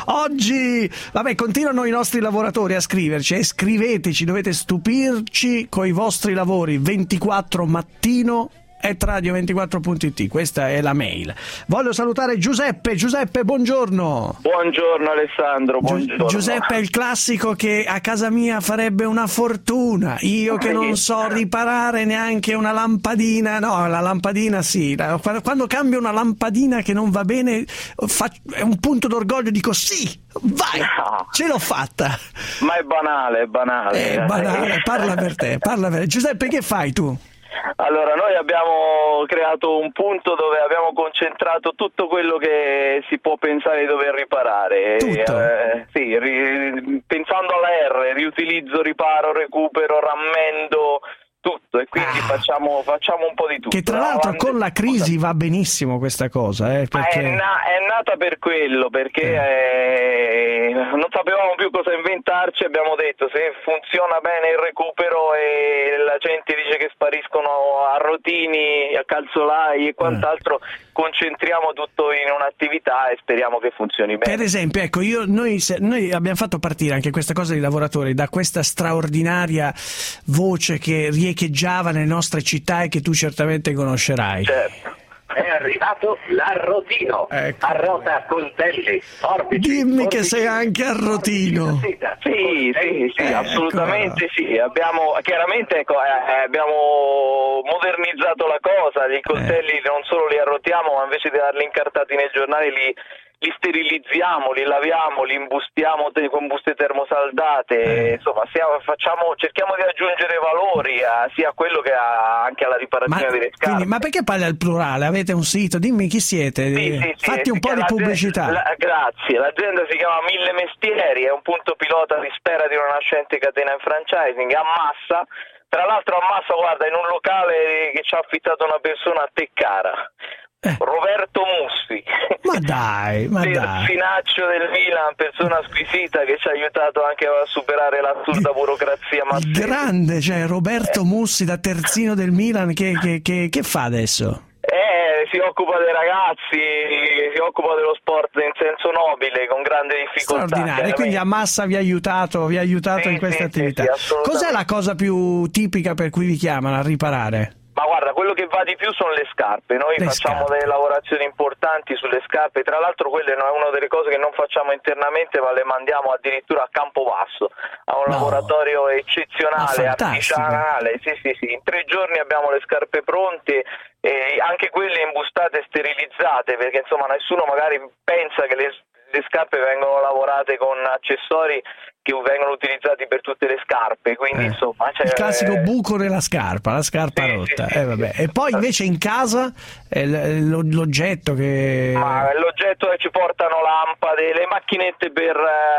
Oggi, vabbè, continuano i nostri lavoratori a scriverci e scriveteci, dovete stupirci con i vostri lavori. ventiquattro mattino at radio ventiquattro punto it, questa è la mail. Voglio salutare Giuseppe. Giuseppe, buongiorno. Buongiorno Alessandro, buongiorno. Gi- Giuseppe è il classico che a casa mia farebbe una fortuna, io che non so riparare neanche una lampadina. No, la lampadina sì, quando cambio una lampadina che non va bene faccio, è un punto d'orgoglio, dico sì, vai, no, ce l'ho fatta. Ma è banale, è banale. È banale, parla per te, parla per te. Giuseppe, che fai tu? Allora, noi abbiamo creato un punto dove abbiamo concentrato tutto quello che si può pensare di dover riparare. Tutto? Eh, sì, ri, pensando alla R, riutilizzo, riparo, recupero, rammendo, tutto, e quindi ah. facciamo, facciamo un po' di tutto. Che tra l'altro no? con la crisi va benissimo questa cosa. Eh, perché... è, na- è nata per quello, perché eh. Eh, non sapevamo più cosa inventarci, abbiamo detto se funziona bene il recupero e la gente dice che spariscono arrotini, calzolai e quant'altro, eh. concentriamo tutto in un'attività e speriamo che funzioni bene. Per esempio, ecco, io, noi, se, noi abbiamo fatto partire anche questa cosa dei lavoratori da questa straordinaria voce che riecheggiava nelle nostre città e che tu certamente conoscerai. Certo. È arrivato l'arrotino, ecco. Arrota coltelli, forbici. Dimmi forbici, che sei anche arrotino. Sì, sì, sì, assolutamente ecco. Sì. Abbiamo, chiaramente ecco, eh, abbiamo modernizzato la cosa, i coltelli eh. non solo li arrotiamo, ma invece di darli incartati nel giornale li li sterilizziamo, li laviamo, li imbustiamo te- con buste termosaldate, eh. insomma siamo, facciamo, cerchiamo di aggiungere valori a, sia a quello che a, anche alla riparazione ma, delle scarpe. Quindi, ma perché parli al plurale? Avete un sito? Dimmi chi siete. Sì, sì, Fatti sì, un po' di pubblicità. La, grazie, l'azienda si chiama Mille Mestieri, è un punto pilota di spera di una nascente catena in franchising a Massa. Tra l'altro a Massa, guarda, in un locale che ci ha affittato una persona a te cara. Eh. Roberto Mussi, ma dai, ma dai, finaccio del Milan, persona squisita che ci ha aiutato anche a superare l'assurda burocrazia massima. Grande, cioè Roberto eh. Mussi da terzino del Milan, che, che, che, che fa adesso? Eh, si occupa dei ragazzi, si occupa dello sport in senso nobile, con grande difficoltà. Straordinario, e quindi a Massa vi ha aiutato, vi ha aiutato sì, in questa sì, attività. Sì, cos'è la cosa più tipica per cui vi chiamano a riparare? Ma guarda, quello che va di più sono le scarpe, noi le facciamo scarpe. delle lavorazioni importanti sulle scarpe, tra l'altro quelle è una delle cose che non facciamo internamente, ma le mandiamo addirittura a Campobasso, a un no. laboratorio eccezionale, artigianale, sì sì sì, in tre giorni abbiamo le scarpe pronte, e anche quelle imbustate e sterilizzate, perché insomma nessuno magari pensa che le, le scarpe vengono lavorate con accessori che vengono utilizzati per tutte le scarpe, quindi eh. insomma cioè, il classico buco nella scarpa, la scarpa sì, rotta sì, eh, vabbè. E poi invece in casa eh, l'oggetto che ma l'oggetto che ci portano lampade, le macchinette per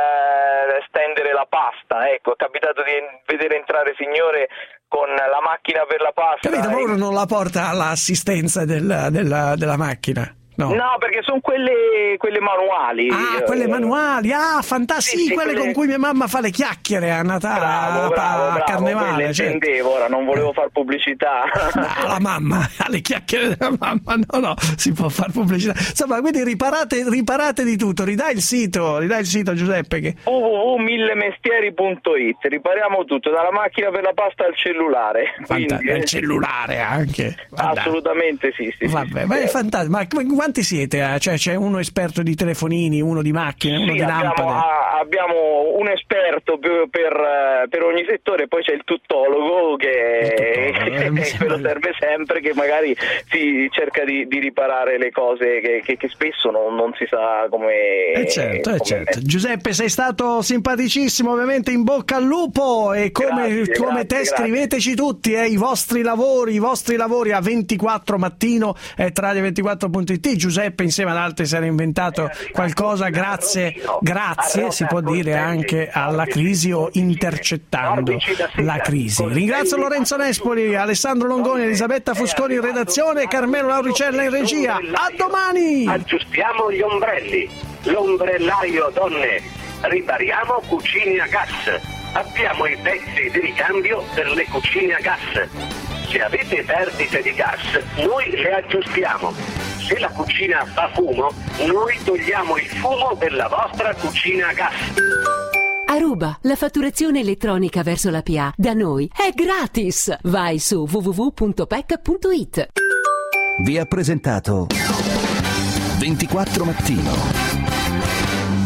eh, stendere la pasta, ecco, è capitato di vedere entrare signore con la macchina per la pasta. Capito, ma uno non la porta all'assistenza della, della, della macchina. No. no, perché sono quelle, quelle manuali. Ah, quelle manuali, ah, fantastiche, sì, sì, quelle, quelle con cui mia mamma fa le chiacchiere a Natale, bravo, bravo, a bravo, Carnevale. Cioè. Intendevo, ora non volevo far pubblicità. No, la mamma, le chiacchiere della mamma, no, no, si può far pubblicità. Insomma, quindi riparate, riparate di tutto, ridai il sito, ridai il sito Giuseppe. Che... w w w punto millemestieri punto it, ripariamo tutto, dalla macchina per la pasta al cellulare. Fanta- quindi, il cellulare anche. Vabbè. Assolutamente sì, sì. Vabbè, sì, ma sì. è fantastico. Ma quanti siete? Cioè c'è uno esperto di telefonini, uno di macchine, uno sì, di lampade? Abbiamo, abbiamo un esperto per, per, per ogni settore, poi c'è il tuttologo che il tuttologo, eh, quello serve sempre, che magari si cerca di, di riparare le cose che, che, che spesso non, non si sa come... Eh certo, come eh certo. Giuseppe, sei stato simpaticissimo, ovviamente in bocca al lupo, e come, grazie, come grazie, te grazie. Scriveteci tutti eh, i vostri lavori, i vostri lavori a ventiquattro mattino e radio ventiquattro punto it. Giuseppe insieme ad altri si era inventato qualcosa, grazie, grazie, si può dire anche alla crisi o intercettando la crisi. Ringrazio Lorenzo Nespoli, Alessandro Longoni, Elisabetta Fusconi in redazione, Carmelo Lauricella in regia. A domani! Aggiustiamo gli ombrelli, l'ombrellaio donne, ripariamo cucine a gas, abbiamo i pezzi di ricambio per le cucine a gas. Se avete perdite di gas, noi le aggiustiamo. Se la cucina fa fumo, noi togliamo il fumo della vostra cucina a gas. Aruba, la fatturazione elettronica verso la P A da noi è gratis. Vai su w w w punto p e c punto i t. Vi ha presentato ventiquattro Mattino.